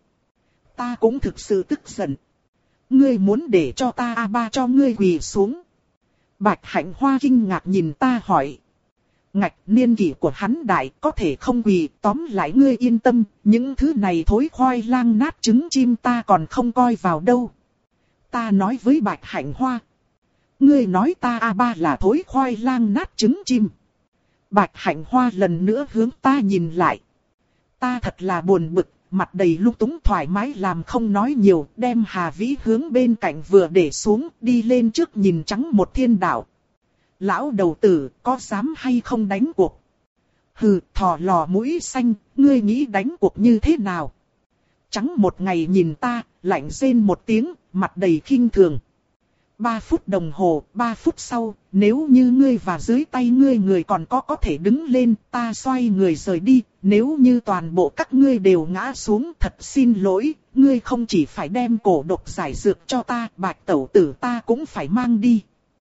Ta cũng thực sự tức giận. Ngươi muốn để cho ta a ba cho ngươi quỳ xuống. Bạch Hạnh Hoa kinh ngạc nhìn ta hỏi. Ngạch, niên kỷ của hắn đại, có thể không quỳ, tóm lại ngươi yên tâm, những thứ này thối khoai lang nát trứng chim ta còn không coi vào đâu. Ta nói với Bạch Hạnh Hoa. Ngươi nói ta a ba là thối khoai lang nát trứng chim. Bạch Hạnh Hoa lần nữa hướng ta nhìn lại. Ta thật là buồn bực, mặt đầy lung túng thoải mái làm không nói nhiều, đem Hà Vĩ hướng bên cạnh vừa để xuống, đi lên trước nhìn trắng một thiên đạo. Lão đầu tử, có dám hay không đánh cuộc? Hừ, thò lò mũi xanh, ngươi nghĩ đánh cuộc như thế nào? Trắng một ngày nhìn ta, lạnh rên một tiếng, mặt đầy khinh thường. Ba phút đồng hồ, ba phút sau, nếu như ngươi và dưới tay ngươi người còn có có thể đứng lên, ta xoay người rời đi, nếu như toàn bộ các ngươi đều ngã xuống, thật xin lỗi, ngươi không chỉ phải đem cổ độc giải dược cho ta, Bạch tẩu tử ta cũng phải mang đi.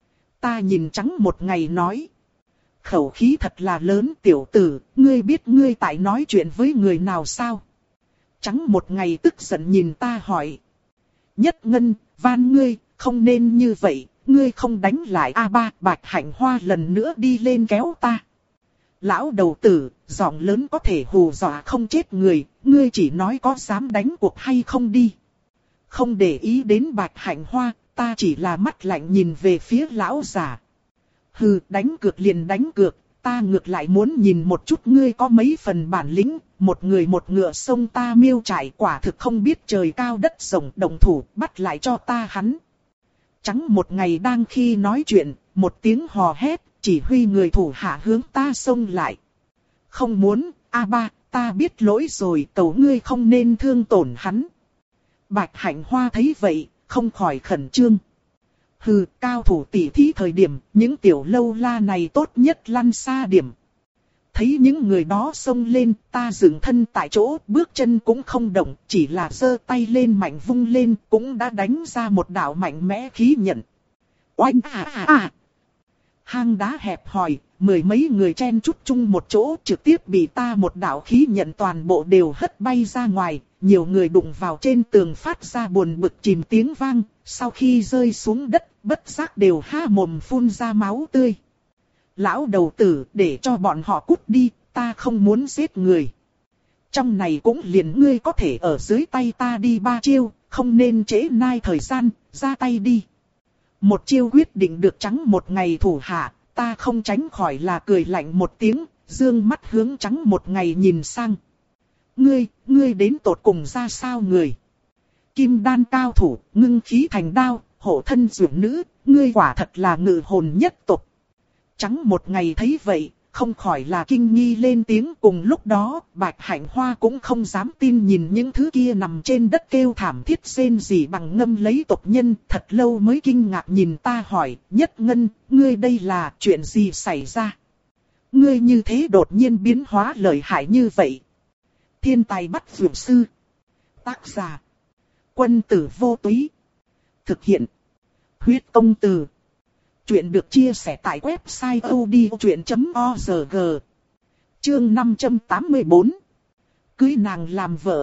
Ta nhìn trắng một ngày nói. Khẩu khí thật là lớn tiểu tử, ngươi biết ngươi tại nói chuyện với người nào sao? Trắng một ngày tức giận nhìn ta hỏi. Nhất Ngân, van ngươi, không nên như vậy, ngươi không đánh lại a ba. Bạch Hạnh Hoa lần nữa đi lên kéo ta. Lão đầu tử, giọng lớn có thể hù dọa không chết người, ngươi chỉ nói có dám đánh cuộc hay không đi. Không để ý đến Bạch Hạnh Hoa, ta chỉ là mắt lạnh nhìn về phía lão già. Hừ, đánh cược liền đánh cược, ta ngược lại muốn nhìn một chút ngươi có mấy phần bản lĩnh, một người một ngựa sông ta miêu trải, quả thực không biết trời cao đất rộng, động thủ, bắt lại cho ta hắn. Trắng một ngày đang khi nói chuyện, một tiếng hò hét, chỉ huy người thủ hạ hướng ta xông lại. Không muốn, a ba, ta biết lỗi rồi, cầu ngươi không nên thương tổn hắn. Bạch Hạnh Hoa thấy vậy, không khỏi khẩn trương. Hừ, cao thủ tỷ thí thời điểm, những tiểu lâu la này tốt nhất lăn xa điểm. Thấy những người đó xông lên, ta dừng thân tại chỗ, bước chân cũng không động, chỉ là giơ tay lên mạnh vung lên, cũng đã đánh ra một đạo mạnh mẽ khí nhận. Oanh à à à! Hang đá hẹp hòi, mười mấy người chen chúc chung một chỗ, trực tiếp bị ta một đạo khí nhận toàn bộ đều hất bay ra ngoài. Nhiều người đụng vào trên tường phát ra buồn bực chìm tiếng vang, sau khi rơi xuống đất, bất giác đều há mồm phun ra máu tươi. Lão đầu tử, để cho bọn họ cút đi, ta không muốn giết người. Trong này cũng liền ngươi có thể ở dưới tay ta đi ba chiêu, không nên trễ nai thời gian, ra tay đi. Một chiêu quyết định được trắng một ngày thủ hạ, ta không tránh khỏi là cười lạnh một tiếng, dương mắt hướng trắng một ngày nhìn sang. Ngươi, ngươi đến tột cùng ra sao người? Kim đan cao thủ, ngưng khí thành đao, hộ thân dưỡng nữ, ngươi quả thật là ngự hồn nhất tộc. Trắng một ngày thấy vậy, không khỏi là kinh nghi lên tiếng. Cùng lúc đó, Bạch Hạnh Hoa cũng không dám tin nhìn những thứ kia nằm trên đất kêu thảm thiết rên rỉ bằng ngâm lấy tộc nhân. Thật lâu mới kinh ngạc nhìn ta hỏi, Nhất Ngân, ngươi đây là chuyện gì xảy ra? Ngươi như thế đột nhiên biến hóa lợi hại như vậy. Thiên tài bắt dược sư. Tác giả. Quân tử vô túy. Thực hiện. Huyết công từ. Chuyện được chia sẻ tại website odchuyện chấm org. Chương năm trăm tám mươi tư. Cưới nàng làm vợ.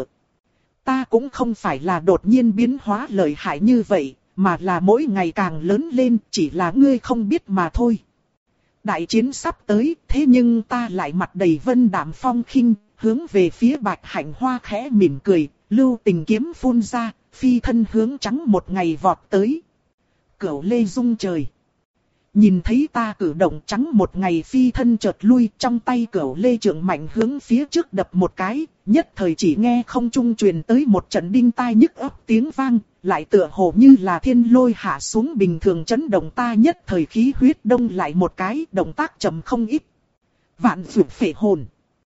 Ta cũng không phải là đột nhiên biến hóa lợi hại như vậy, mà là mỗi ngày càng lớn lên, chỉ là ngươi không biết mà thôi. Đại chiến sắp tới, thế nhưng ta lại mặt đầy vân đạm phong khinh, hướng về phía Bạch Hạnh Hoa khẽ mỉm cười, lưu tình kiếm phun ra, phi thân hướng trắng một ngày vọt tới. Cửu lê rung trời. Nhìn thấy ta cử động, trắng một ngày phi thân chợt lui, trong tay cửu lê trượng mạnh hướng phía trước đập một cái, nhất thời chỉ nghe không trung truyền tới một trận đinh tai nhức óc tiếng vang, lại tựa hồ như là thiên lôi hạ xuống bình thường chấn động ta, nhất thời khí huyết đông lại một cái, động tác chậm không ít. Vạn dược phệ hồn.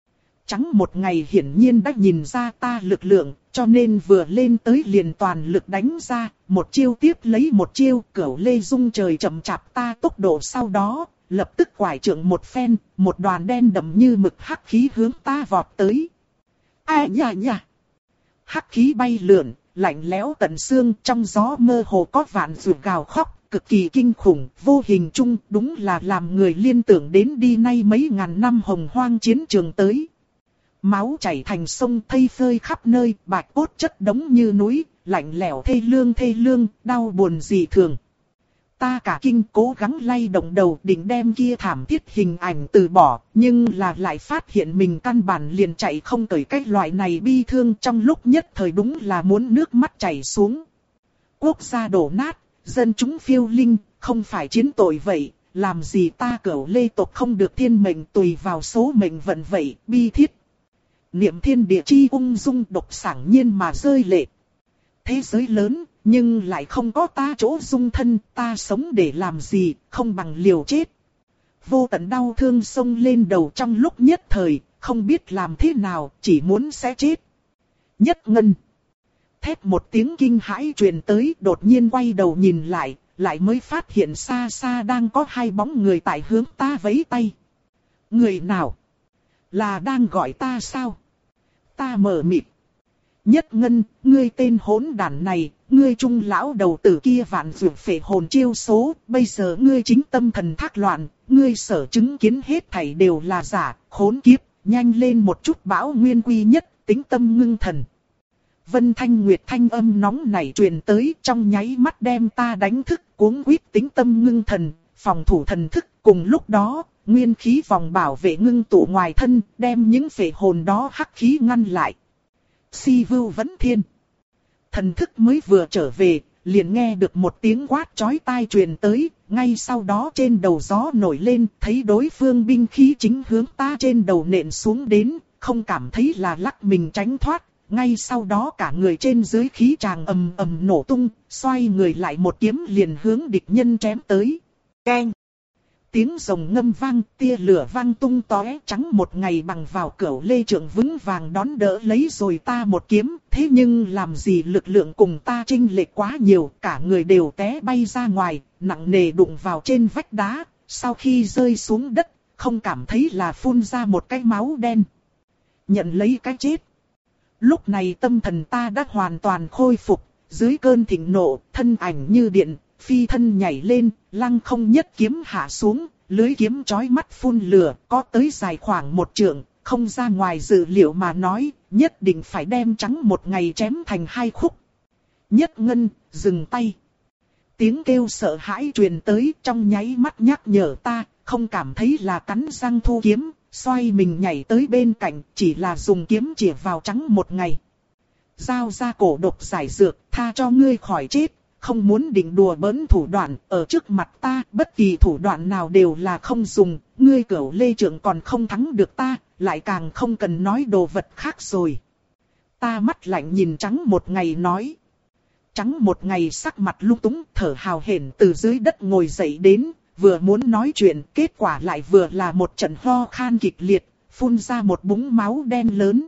Trắng một ngày hiển nhiên đã nhìn ra ta lực lượng, cho nên vừa lên tới liền toàn lực đánh ra, một chiêu tiếp lấy một chiêu, cửu lê rung trời chậm chạp ta tốc độ sau đó, lập tức quải trượng một phen, một đoàn đen đậm như mực hắc khí hướng ta vọt tới. Ai nha nha! Hắc khí bay lượn, lạnh lẽo tận xương, trong gió mơ hồ có vạn dược gào khóc, cực kỳ kinh khủng, vô hình chung, đúng là làm người liên tưởng đến đi nay mấy ngàn năm hồng hoang chiến trường tới. Máu chảy thành sông, thây phơi khắp nơi, bạch cốt chất đống như núi, lạnh lẽo thê lương thê lương, đau buồn dị thường. Ta cả kinh cố gắng lay động đầu định đem kia thảm thiết hình ảnh từ bỏ, nhưng là lại phát hiện mình căn bản liền chạy không tới cái loại này bi thương, trong lúc nhất thời đúng là muốn nước mắt chảy xuống. Quốc gia đổ nát, dân chúng phiêu linh, không phải chiến tội vậy, làm gì ta Cửu Lê tộc không được thiên mệnh tùy vào số mệnh vận vậy, bi thiết. Niệm thiên địa chi ung dung độc sảng nhiên mà rơi lệ. Thế giới lớn, nhưng lại không có ta chỗ dung thân, ta sống để làm gì, không bằng liều chết. Vô tận đau thương xông lên đầu trong lúc nhất thời, không biết làm thế nào, chỉ muốn sẽ chết. Nhất Ngân. Thét một tiếng kinh hãi truyền tới, đột nhiên quay đầu nhìn lại, lại mới phát hiện xa xa đang có hai bóng người tại hướng ta vẫy tay. Người nào? Là đang gọi ta sao? Ta mờ mịt. Nhất Ngân, ngươi tên hỗn đản này, ngươi trung lão đầu tử kia vạn dược phệ hồn chiêu số, bây giờ ngươi chính tâm thần thác loạn, ngươi sở chứng kiến hết thảy đều là giả, khốn kiếp, nhanh lên một chút bão nguyên quy nhất, tính tâm ngưng thần. Vân Thanh Nguyệt thanh âm nóng nảy truyền tới, trong nháy mắt đem ta đánh thức, cuống quýt tính tâm ngưng thần, phòng thủ thần thức. Cùng lúc đó, nguyên khí vòng bảo vệ ngưng tụ ngoài thân, đem những phệ hồn đó hắc khí ngăn lại. Si vưu vấn thiên. Thần thức mới vừa trở về, liền nghe được một tiếng quát chói tai truyền tới, ngay sau đó trên đầu gió nổi lên, thấy đối phương binh khí chính hướng ta trên đầu nện xuống đến, không cảm thấy là lắc mình tránh thoát, ngay sau đó cả người trên dưới khí tràng ầm ầm nổ tung, xoay người lại một kiếm liền hướng địch nhân chém tới. Keng! Tiếng rồng ngâm vang, tia lửa vang tung tóe, trắng một ngày bằng vào cửu lê trượng vững vàng đón đỡ lấy rồi ta một kiếm, thế nhưng làm gì lực lượng cùng ta chênh lệch quá nhiều, cả người đều té bay ra ngoài, nặng nề đụng vào trên vách đá, sau khi rơi xuống đất, không cảm thấy là phun ra một cái máu đen. Nhận lấy cái chết. Lúc này tâm thần ta đã hoàn toàn khôi phục, dưới cơn thịnh nộ, thân ảnh như điện. Phi thân nhảy lên, lăng không nhất kiếm hạ xuống, lưới kiếm chói mắt phun lửa, có tới dài khoảng một trượng, không ra ngoài dự liệu mà nói, nhất định phải đem trắng một ngày chém thành hai khúc. Nhất Ngân, dừng tay. Tiếng kêu sợ hãi truyền tới, trong nháy mắt nhắc nhở ta, không cảm thấy là cắn răng thu kiếm, xoay mình nhảy tới bên cạnh, chỉ là dùng kiếm chĩa vào trắng một ngày. Giao ra cổ độc giải dược, tha cho ngươi khỏi chết. Không muốn định đùa bỡn thủ đoạn, ở trước mặt ta, bất kỳ thủ đoạn nào đều là không dùng, ngươi cửu lê trượng còn không thắng được ta, lại càng không cần nói đồ vật khác rồi. Ta mắt lạnh nhìn trắng một ngày nói. Trắng một ngày sắc mặt lung túng, thở hào hển từ dưới đất ngồi dậy đến, vừa muốn nói chuyện, kết quả lại vừa là một trận ho khan kịch liệt, phun ra một búng máu đen lớn.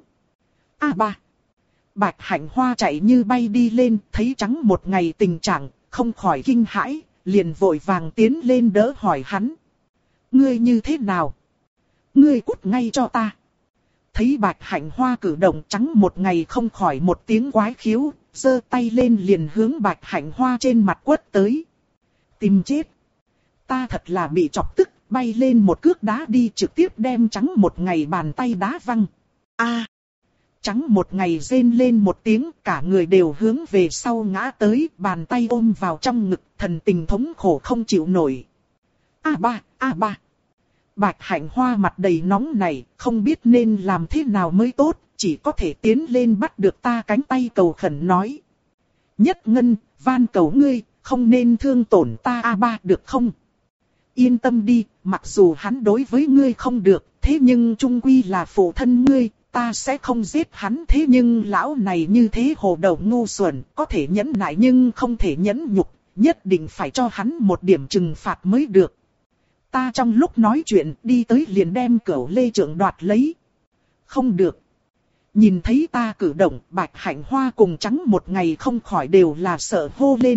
A ba. Bạch Hạnh Hoa chạy như bay đi lên, thấy trắng một ngày tình trạng, không khỏi kinh hãi, liền vội vàng tiến lên đỡ hỏi hắn. Ngươi như thế nào? Ngươi cút ngay cho ta. Thấy Bạch Hạnh Hoa cử động, trắng một ngày không khỏi một tiếng quái khiếu, giơ tay lên liền hướng Bạch Hạnh Hoa trên mặt quất tới. Tìm chết. Ta thật là bị chọc tức, bay lên một cước đá đi trực tiếp đem trắng một ngày bàn tay đá văng. A. Trắng một ngày rên lên một tiếng, cả người đều hướng về sau ngã tới, bàn tay ôm vào trong ngực, thần tình thống khổ không chịu nổi. A ba, a ba. Bạch Hạnh Hoa mặt đầy nóng này, không biết nên làm thế nào mới tốt, chỉ có thể tiến lên bắt được ta cánh tay cầu khẩn nói. Nhất Ngân, van cầu ngươi, không nên thương tổn ta a ba được không? Yên tâm đi, mặc dù hắn đối với ngươi không được, thế nhưng chung quy là phụ thân ngươi. Ta sẽ không giết hắn, thế nhưng lão này như thế hồ đầu ngu xuẩn, có thể nhẫn nại nhưng không thể nhẫn nhục, nhất định phải cho hắn một điểm trừng phạt mới được. Ta trong lúc nói chuyện đi tới liền đem cửu lê trượng đoạt lấy. Không được. Nhìn thấy ta cử động, Bạch Hạnh Hoa cùng trắng một ngày không khỏi đều là sợ hô lên.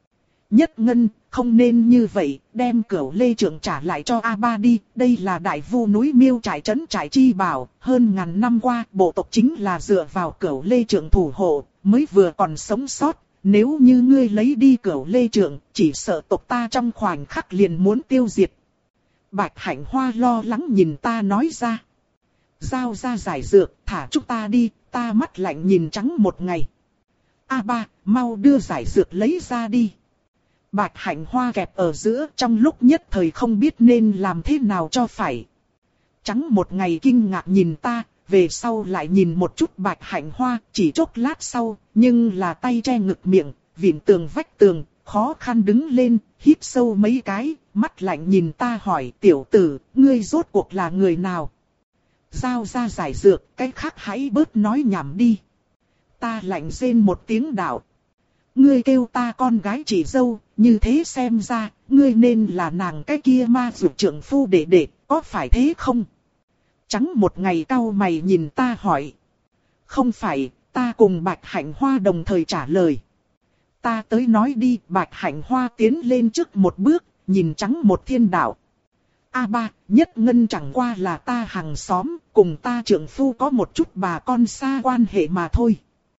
Nhất Ngân, không nên như vậy, đem cửu lê trượng trả lại cho A ba đi, đây là đại vu núi miêu trại trấn trại chi bảo, hơn ngàn năm qua, bộ tộc chính là dựa vào cửu lê trượng thủ hộ, mới vừa còn sống sót, nếu như ngươi lấy đi cửu lê trượng, chỉ sợ tộc ta trong khoảnh khắc liền muốn tiêu diệt. Bạch Hạnh Hoa lo lắng nhìn ta nói ra. Giao ra giải dược, thả chúng ta đi, ta mắt lạnh nhìn trắng một ngày. A ba, mau đưa giải dược lấy ra đi. Bạch Hạnh Hoa kẹp ở giữa, trong lúc nhất thời không biết nên làm thế nào cho phải. Trắng một ngày kinh ngạc nhìn ta, về sau lại nhìn một chút Bạch Hạnh Hoa, chỉ chốc lát sau, nhưng là tay che ngực miệng, vịn tường vách tường, khó khăn đứng lên, hít sâu mấy cái, mắt lạnh nhìn ta hỏi tiểu tử, ngươi rốt cuộc là người nào? Giao ra giải dược, cái khác hãy bớt nói nhảm đi. Ta lạnh rên một tiếng đạo. Ngươi kêu ta con gái chị dâu, như thế xem ra, ngươi nên là nàng cái kia ma dược trưởng phu đệ đệ, có phải thế không? Trắng một ngày cau mày nhìn ta hỏi. Không phải, ta cùng Bạch Hạnh Hoa đồng thời trả lời. Ta tới nói đi, Bạch Hạnh Hoa tiến lên trước một bước, nhìn trắng một thiên đạo. A ba, Nhất Ngân chẳng qua là ta hàng xóm, cùng ta trưởng phu có một chút bà con xa quan hệ mà thôi.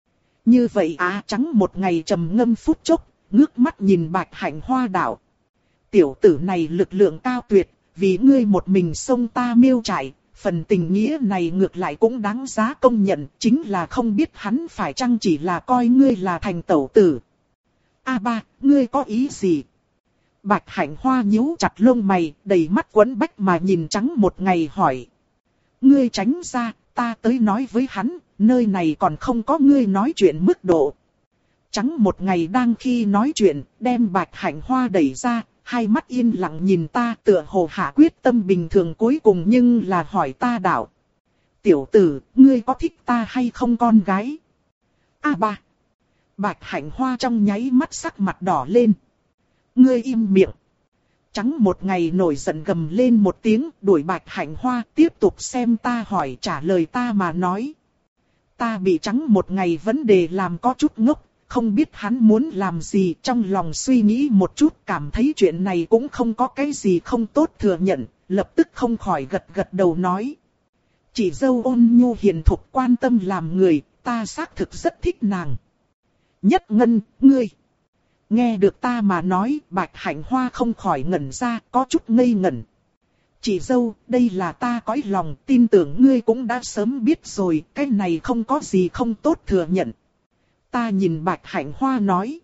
Như vậy á trắng một ngày trầm ngâm phút chốc, ngước mắt nhìn Bạch Hạnh Hoa đạo. Tiểu tử này lực lượng cao tuyệt, vì ngươi một mình xông ta miêu trại, Phần tình nghĩa này ngược lại cũng đáng giá công nhận, chính là không biết hắn phải chăng chỉ là coi ngươi là thành tẩu tử. A ba, ngươi có ý gì? Bạch Hạnh Hoa nhíu chặt lông mày, đầy mắt quẫn bách mà nhìn Trắng Một Ngày hỏi. Ngươi tránh ra, ta tới nói với hắn, nơi này còn không có ngươi nói chuyện mức độ. Trắng Một Ngày đang khi nói chuyện, đem Bạch Hạnh Hoa đẩy ra, hai mắt yên lặng nhìn ta tựa hồ hạ quyết tâm bình thường cuối cùng nhưng là hỏi ta đạo. Tiểu tử, ngươi có thích ta hay không con gái? A ba. Bạch Hạnh Hoa trong nháy mắt sắc mặt đỏ lên. Ngươi im miệng. Trắng Một Ngày nổi giận gầm lên một tiếng, đuổi Bạch Hạnh Hoa tiếp tục xem ta hỏi trả lời ta mà nói. Ta bị Trắng Một Ngày vấn đề làm có chút ngốc, không biết hắn muốn làm gì, trong lòng suy nghĩ một chút cảm thấy chuyện này cũng không có cái gì không tốt thừa nhận, lập tức không khỏi gật gật đầu nói. Chị dâu ôn nhu hiền thục quan tâm làm người, ta xác thực rất thích nàng. Nhất Ngân, ngươi. Nghe được ta mà nói, Bạch Hạnh Hoa không khỏi ngẩn ra, có chút ngây ngẩn. Chị dâu, đây là ta cõi lòng, tin tưởng ngươi cũng đã sớm biết rồi, cái này không có gì không tốt thừa nhận. Ta nhìn Bạch Hạnh Hoa nói.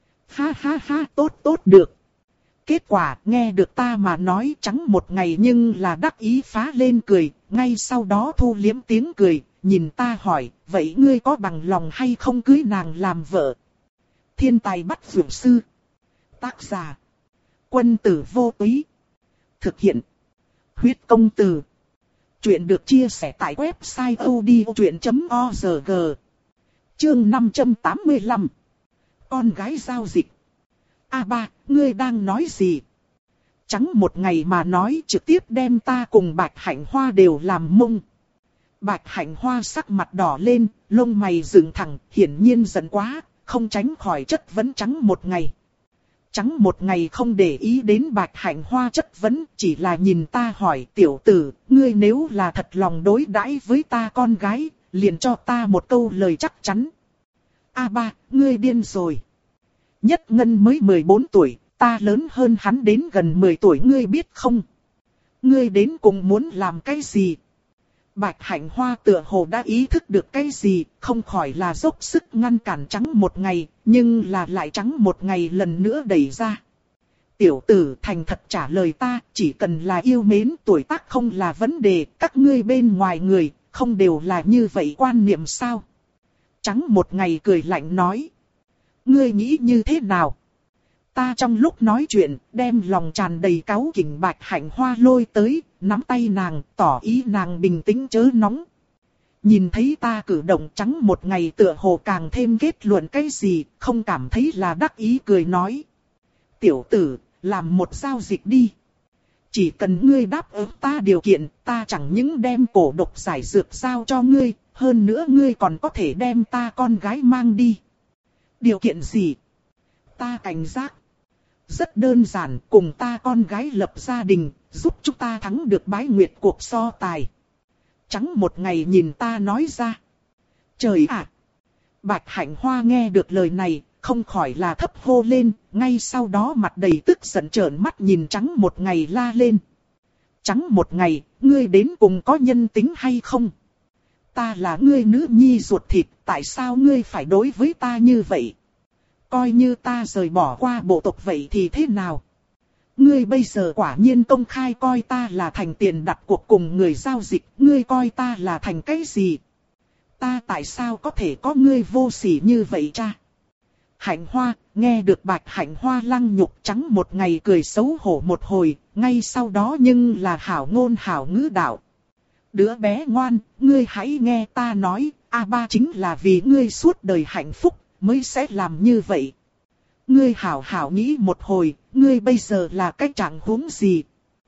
Ha ha ha, tốt tốt được. Kết quả, nghe được ta mà nói Trắng Một Ngày nhưng là đắc ý phá lên cười, ngay sau đó thu liếm tiếng cười, nhìn ta hỏi, vậy ngươi có bằng lòng hay không cưới nàng làm vợ? Thiên tài bắt phượng sư. Tác giả. Quân tử vô túy. Thực hiện. Huyết công từ. Chuyện được chia sẻ tại website odchuyện chấm org. Chương năm trăm tám mươi lăm. Con gái giao dịch. A ba, ngươi đang nói gì? Trắng Một Ngày mà nói trực tiếp đem ta cùng Bạch Hạnh Hoa đều làm mông. Bạch Hạnh Hoa sắc mặt đỏ lên, lông mày dựng thẳng, hiển nhiên giận quá, không tránh khỏi chất vấn Trắng Một Ngày. Trắng Một Ngày không để ý đến Bạch Hạnh Hoa chất vấn, chỉ là nhìn ta hỏi tiểu tử, ngươi nếu là thật lòng đối đãi với ta con gái, liền cho ta một câu lời chắc chắn. A ba, ngươi điên rồi. Nhất Ngân mới mười bốn tuổi, ta lớn hơn hắn đến gần mười tuổi ngươi biết không? Ngươi đến cùng muốn làm cái gì? Bạch Hạnh Hoa tựa hồ đã ý thức được cái gì, không khỏi là dốc sức ngăn cản Trắng Một Ngày, nhưng là lại Trắng Một Ngày lần nữa đẩy ra. Tiểu tử thành thật trả lời ta, chỉ cần là yêu mến tuổi tác không là vấn đề, các ngươi bên ngoài người, không đều là như vậy quan niệm sao? Trắng Một Ngày cười lạnh nói. Ngươi nghĩ như thế nào? Ta trong lúc nói chuyện, đem lòng tràn đầy cáu kỉnh Bạch Hạnh Hoa lôi tới, nắm tay nàng, tỏ ý nàng bình tĩnh chớ nóng. Nhìn thấy ta cử động Trắng Một Ngày tựa hồ càng thêm kết luận cái gì, không cảm thấy là đắc ý cười nói. Tiểu tử, làm một giao dịch đi. Chỉ cần ngươi đáp ứng ta điều kiện, ta chẳng những đem cổ độc giải dược giao cho ngươi, hơn nữa ngươi còn có thể đem ta con gái mang đi. Điều kiện gì? Ta cảnh giác. Rất đơn giản, cùng ta con gái lập gia đình, giúp chúng ta thắng được bái nguyệt cuộc so tài. Trắng Một Ngày nhìn ta nói ra. Trời ạ! Bạch Hạnh Hoa nghe được lời này, không khỏi là thấp hô lên, ngay sau đó mặt đầy tức giận trợn mắt nhìn Trắng Một Ngày la lên. Trắng Một Ngày, ngươi đến cùng có nhân tính hay không? Ta là ngươi nữ nhi ruột thịt, tại sao ngươi phải đối với ta như vậy? Coi như ta rời bỏ qua bộ tộc vậy thì thế nào? Ngươi bây giờ quả nhiên công khai coi ta là thành tiền đặt cuộc cùng người giao dịch, ngươi coi ta là thành cái gì? Ta tại sao có thể có ngươi vô sỉ như vậy cha? Hạnh Hoa, nghe được Bạch Hạnh Hoa lăng nhục Trắng Một Ngày cười xấu hổ một hồi, ngay sau đó nhưng là hảo ngôn hảo ngữ đạo. Đứa bé ngoan, ngươi hãy nghe ta nói, A ba chính là vì ngươi suốt đời hạnh phúc, mới sẽ làm như vậy. Ngươi hảo hảo nghĩ một hồi, ngươi bây giờ là cái trạng huống gì?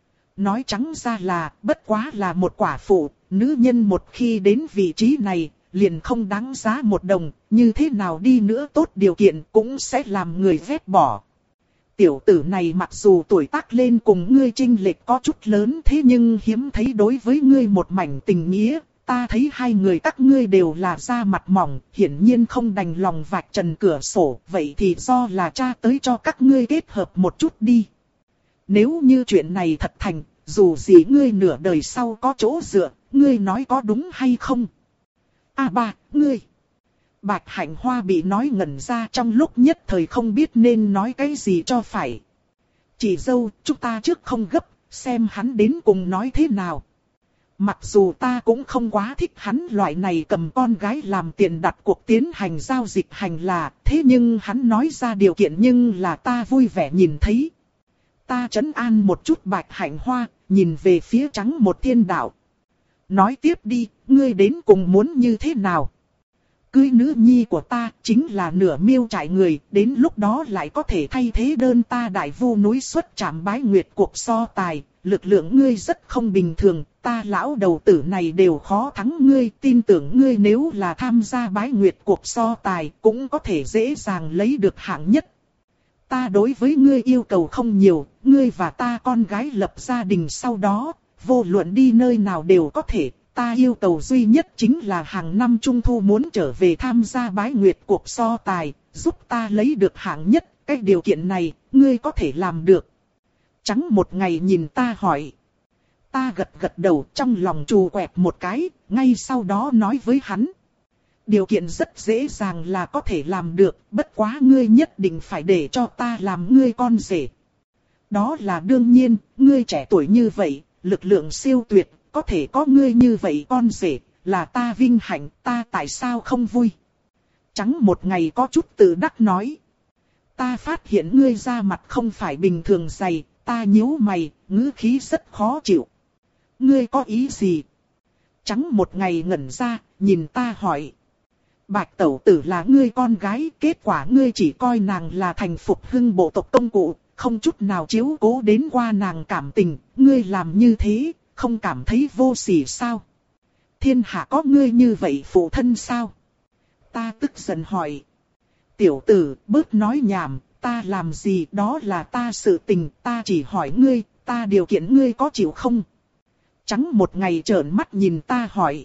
Nói trắng ra là, bất quá là một quả phụ, nữ nhân một khi đến vị trí này, liền không đáng giá một đồng, như thế nào đi nữa tốt điều kiện cũng sẽ làm người ghét bỏ. Tiểu tử này mặc dù tuổi tác lên cùng ngươi chênh lệch có chút lớn thế nhưng hiếm thấy đối với ngươi một mảnh tình nghĩa. Ta thấy hai người các ngươi đều là da mặt mỏng, hiển nhiên không đành lòng vạch trần cửa sổ, vậy thì do là cha tới cho các ngươi kết hợp một chút đi. Nếu như chuyện này thật thành, dù gì ngươi nửa đời sau có chỗ dựa, ngươi nói có đúng hay không? A ba, ngươi. Bạch Hạnh Hoa bị nói ngẩn ra, trong lúc nhất thời không biết nên nói cái gì cho phải. Chị dâu, chúng ta trước không gấp, xem hắn đến cùng nói thế nào. Mặc dù ta cũng không quá thích hắn loại này cầm con gái làm tiền đặt cuộc tiến hành giao dịch hành là, thế nhưng hắn nói ra điều kiện nhưng là ta vui vẻ nhìn thấy. Ta trấn an một chút Bạch Hạnh Hoa, nhìn về phía Trắng Một Thiên Đạo. Nói tiếp đi, ngươi đến cùng muốn như thế nào? Cưới nữ nhi của ta chính là nửa miêu trại người, đến lúc đó lại có thể thay thế đơn ta đại vu núi xuất trảm bái nguyệt cuộc so tài. Lực lượng ngươi rất không bình thường, ta lão đầu tử này đều khó thắng ngươi, tin tưởng ngươi nếu là tham gia bái nguyệt cuộc so tài cũng có thể dễ dàng lấy được hạng nhất. Ta đối với ngươi yêu cầu không nhiều, ngươi và ta con gái lập gia đình sau đó, vô luận đi nơi nào đều có thể. Ta yêu cầu duy nhất chính là hàng năm trung thu muốn trở về tham gia bái nguyệt cuộc so tài, giúp ta lấy được hạng nhất, cái điều kiện này, ngươi có thể làm được. Trắng Một ngày nhìn ta hỏi. Ta gật gật đầu trong lòng trù quẹt một cái, ngay sau đó nói với hắn. Điều kiện rất dễ dàng là có thể làm được, bất quá ngươi nhất định phải để cho ta làm ngươi con rể. Đó là đương nhiên, ngươi trẻ tuổi như vậy, lực lượng siêu tuyệt, có thể có ngươi như vậy con rể, là ta vinh hạnh, ta tại sao không vui. Trắng Một ngày có chút tự đắc nói. Ta phát hiện ngươi da mặt không phải bình thường dày, ta nhíu mày, ngữ khí rất khó chịu. Ngươi có ý gì? Trắng Một ngày ngẩn ra, nhìn ta hỏi. Bạch tẩu tử là ngươi con gái, kết quả ngươi chỉ coi nàng là thành phục hưng bộ tộc công cụ, không chút nào chiếu cố đến qua nàng cảm tình, ngươi làm như thế, không cảm thấy vô sỉ sao? Thiên hạ có ngươi như vậy phụ thân sao? Ta tức giận hỏi. Tiểu tử, bớt nói nhảm, ta làm gì đó là ta sự tình, ta chỉ hỏi ngươi, ta điều kiện ngươi có chịu không? Trắng Một ngày trợn mắt nhìn ta hỏi.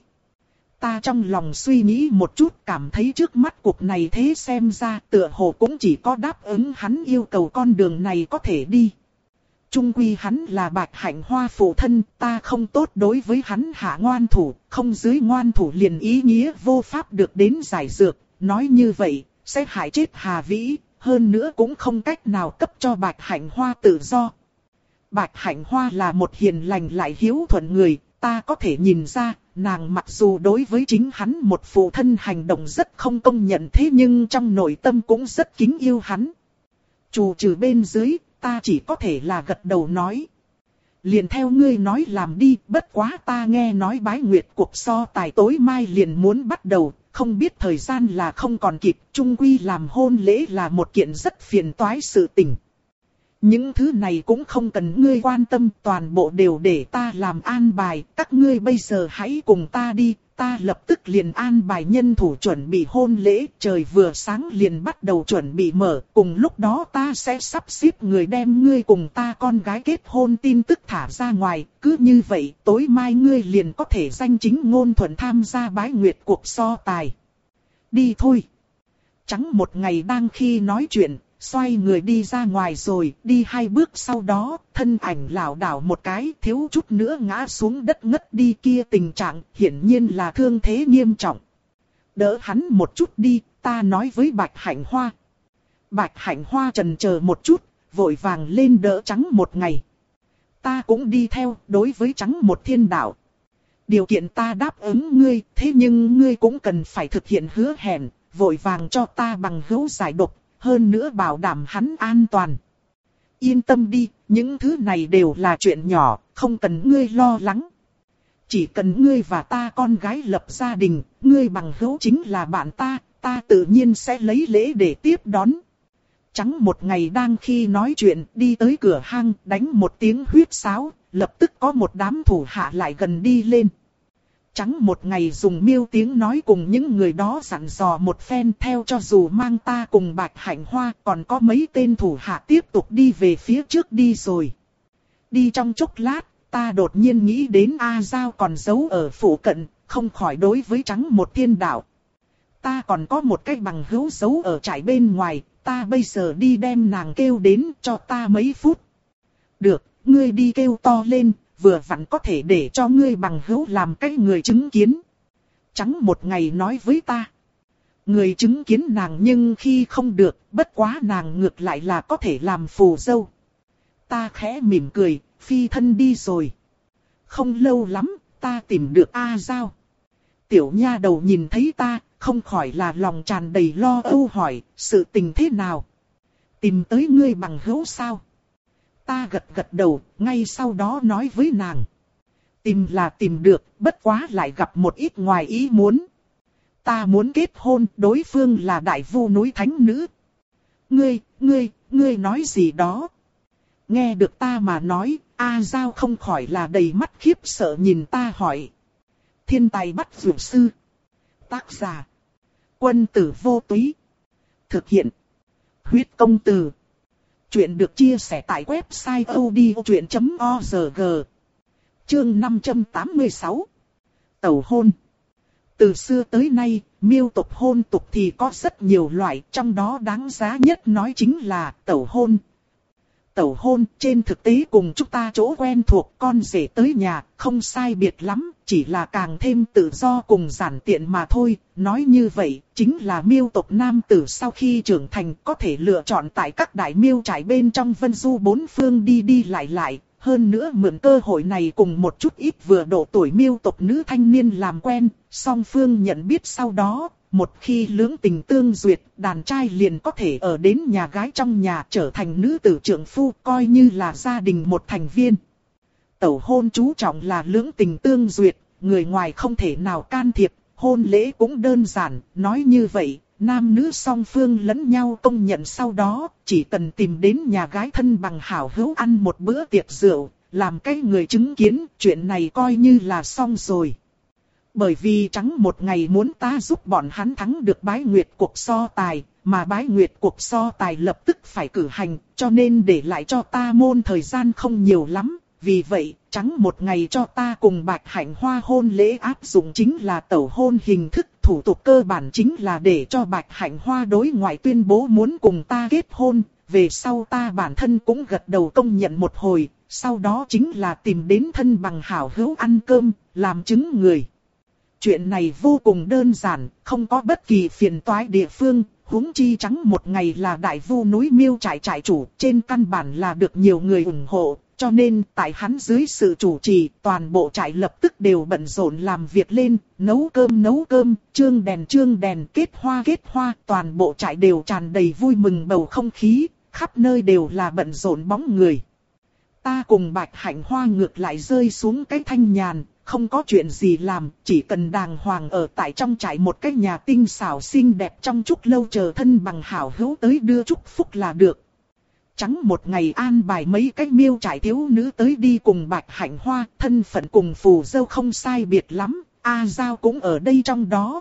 Ta trong lòng suy nghĩ một chút, cảm thấy trước mắt cuộc này thế xem ra tựa hồ cũng chỉ có đáp ứng hắn yêu cầu con đường này có thể đi. Trung quy hắn là Bạch Hạnh Hoa phụ thân, ta không tốt đối với hắn hạ ngoan thủ, không dưới ngoan thủ liền ý nghĩa vô pháp được đến giải dược, nói như vậy, sẽ hại chết Hà Vĩ, hơn nữa cũng không cách nào cấp cho Bạch Hạnh Hoa tự do. Bạch Hạnh Hoa là một hiền lành lại hiếu thuận người, ta có thể nhìn ra, nàng mặc dù đối với chính hắn một phụ thân hành động rất không công nhận thế nhưng trong nội tâm cũng rất kính yêu hắn. Trù trừ bên dưới, ta chỉ có thể là gật đầu nói. Liền theo ngươi nói làm đi, bất quá ta nghe nói bái nguyệt cuộc so tài tối mai liền muốn bắt đầu, không biết thời gian là không còn kịp, chung quy làm hôn lễ là một kiện rất phiền toái sự tình. Những thứ này cũng không cần ngươi quan tâm, toàn bộ đều để ta làm an bài, các ngươi bây giờ hãy cùng ta đi, ta lập tức liền an bài nhân thủ chuẩn bị hôn lễ, trời vừa sáng liền bắt đầu chuẩn bị mở, cùng lúc đó ta sẽ sắp xếp người đem ngươi cùng ta con gái kết hôn tin tức thả ra ngoài, cứ như vậy tối mai ngươi liền có thể danh chính ngôn thuận tham gia bái nguyệt cuộc so tài. Đi thôi. Trắng Một ngày đang khi nói chuyện, xoay người đi ra ngoài rồi, đi hai bước sau đó, thân ảnh lảo đảo một cái, thiếu chút nữa ngã xuống đất ngất đi kia tình trạng, hiển nhiên là thương thế nghiêm trọng. Đỡ hắn một chút đi, ta nói với Bạch Hạnh Hoa. Bạch Hạnh Hoa chần chờ một chút, vội vàng lên đỡ Trắng Một ngày. Ta cũng đi theo, đối với Trắng Một Thiên Đạo. Điều kiện ta đáp ứng ngươi, thế nhưng ngươi cũng cần phải thực hiện hứa hẹn, vội vàng cho ta bằng hữu giải độc. Hơn nữa bảo đảm hắn an toàn. Yên tâm đi, những thứ này đều là chuyện nhỏ, không cần ngươi lo lắng. Chỉ cần ngươi và ta con gái lập gia đình, ngươi bằng hữu chính là bạn ta, ta tự nhiên sẽ lấy lễ để tiếp đón. Trắng Một ngày đang khi nói chuyện, đi tới cửa hang, đánh một tiếng huýt sáo, lập tức có một đám thủ hạ lại gần đi lên. Trắng Một ngày dùng miêu tiếng nói cùng những người đó dặn dò một phen, theo cho dù mang ta cùng Bạch Hạnh Hoa, còn có mấy tên thủ hạ tiếp tục đi về phía trước đi rồi. Đi trong chốc lát, ta đột nhiên nghĩ đến A Giao còn giấu ở phủ cận, không khỏi đối với Trắng Một Thiên Đạo. Ta còn có một cái bằng hữu giấu ở trại bên ngoài, ta bây giờ đi đem nàng kêu đến cho ta mấy phút. Được, ngươi đi kêu to lên, vừa vặn có thể để cho ngươi bằng hữu làm cái người chứng kiến. Trắng một ngày nói với ta. Người chứng kiến nàng nhưng khi không được, bất quá nàng ngược lại là có thể làm phù dâu. Ta khẽ mỉm cười, phi thân đi rồi. Không lâu lắm, ta tìm được A Giao. Tiểu nha đầu nhìn thấy ta, không khỏi là lòng tràn đầy lo âu hỏi, sự tình thế nào? Tìm tới ngươi bằng hữu sao? Ta gật gật đầu, ngay sau đó nói với nàng. Tìm là tìm được, bất quá lại gặp một ít ngoài ý muốn. Ta muốn kết hôn, đối phương là đại vu núi thánh nữ. Ngươi, ngươi, ngươi nói gì đó? Nghe được ta mà nói, A Giao không khỏi là đầy mắt khiếp sợ nhìn ta hỏi. Thiên tài bắt dược sư. Tác giả. Quân tử vô túy. Thực hiện. Huyết công từ. Chuyện được chia sẻ tại website odchuyện chấm org. Chương năm trăm tám mươi sáu. Tẩu hôn. Từ xưa tới nay, miêu tộc hôn tục thì có rất nhiều loại, trong đó đáng giá nhất nói chính là tẩu hôn. Tẩu hôn trên thực tế cùng chúng ta chỗ quen thuộc con rể tới nhà, không sai biệt lắm, chỉ là càng thêm tự do cùng giản tiện mà thôi. Nói như vậy, chính là miêu tộc nam tử sau khi trưởng thành có thể lựa chọn tại các đại miêu trại bên trong vân du bốn phương đi đi lại lại. Hơn nữa mượn cơ hội này cùng một chút ít vừa độ tuổi miêu tộc nữ thanh niên làm quen, song phương nhận biết sau đó. Một khi lưỡng tình tương duyệt, đàn trai liền có thể ở đến nhà gái trong nhà trở thành nữ tử trượng phu, coi như là gia đình một thành viên. Tẩu hôn chú trọng là lưỡng tình tương duyệt, người ngoài không thể nào can thiệp, hôn lễ cũng đơn giản, nói như vậy, nam nữ song phương lẫn nhau công nhận sau đó, chỉ cần tìm đến nhà gái thân bằng hảo hữu ăn một bữa tiệc rượu, làm cái người chứng kiến, chuyện này coi như là xong rồi. Bởi vì trắng một ngày muốn ta giúp bọn hắn thắng được bái nguyệt cuộc so tài, mà bái nguyệt cuộc so tài lập tức phải cử hành, cho nên để lại cho ta môn thời gian không nhiều lắm. Vì vậy, trắng một ngày cho ta cùng Bạch Hạnh Hoa hôn lễ áp dụng chính là tẩu hôn hình thức. Thủ tục cơ bản chính là để cho Bạch Hạnh Hoa đối ngoại tuyên bố muốn cùng ta kết hôn, về sau ta bản thân cũng gật đầu công nhận một hồi, sau đó chính là tìm đến thân bằng hảo hữu ăn cơm, làm chứng người. Chuyện này vô cùng đơn giản, không có bất kỳ phiền toái địa phương, huống chi trắng một ngày là đại vu núi miêu trại trại chủ, trên căn bản là được nhiều người ủng hộ, cho nên tại hắn dưới sự chủ trì, toàn bộ trại lập tức đều bận rộn làm việc lên, nấu cơm nấu cơm, trương đèn trương đèn, kết hoa kết hoa, toàn bộ trại đều tràn đầy vui mừng bầu không khí, khắp nơi đều là bận rộn bóng người. Ta cùng Bạch Hạnh Hoa ngược lại rơi xuống cái thanh nhàn. Không có chuyện gì làm, chỉ cần đàng hoàng ở tại trong trại một cái nhà tinh xảo xinh đẹp trong chúc lâu chờ thân bằng hảo hữu tới đưa chúc phúc là được. Trắng một ngày an bài mấy cái miêu trại thiếu nữ tới đi cùng Bạch Hạnh Hoa, thân phận cùng phù dâu không sai biệt lắm, A Giao cũng ở đây trong đó.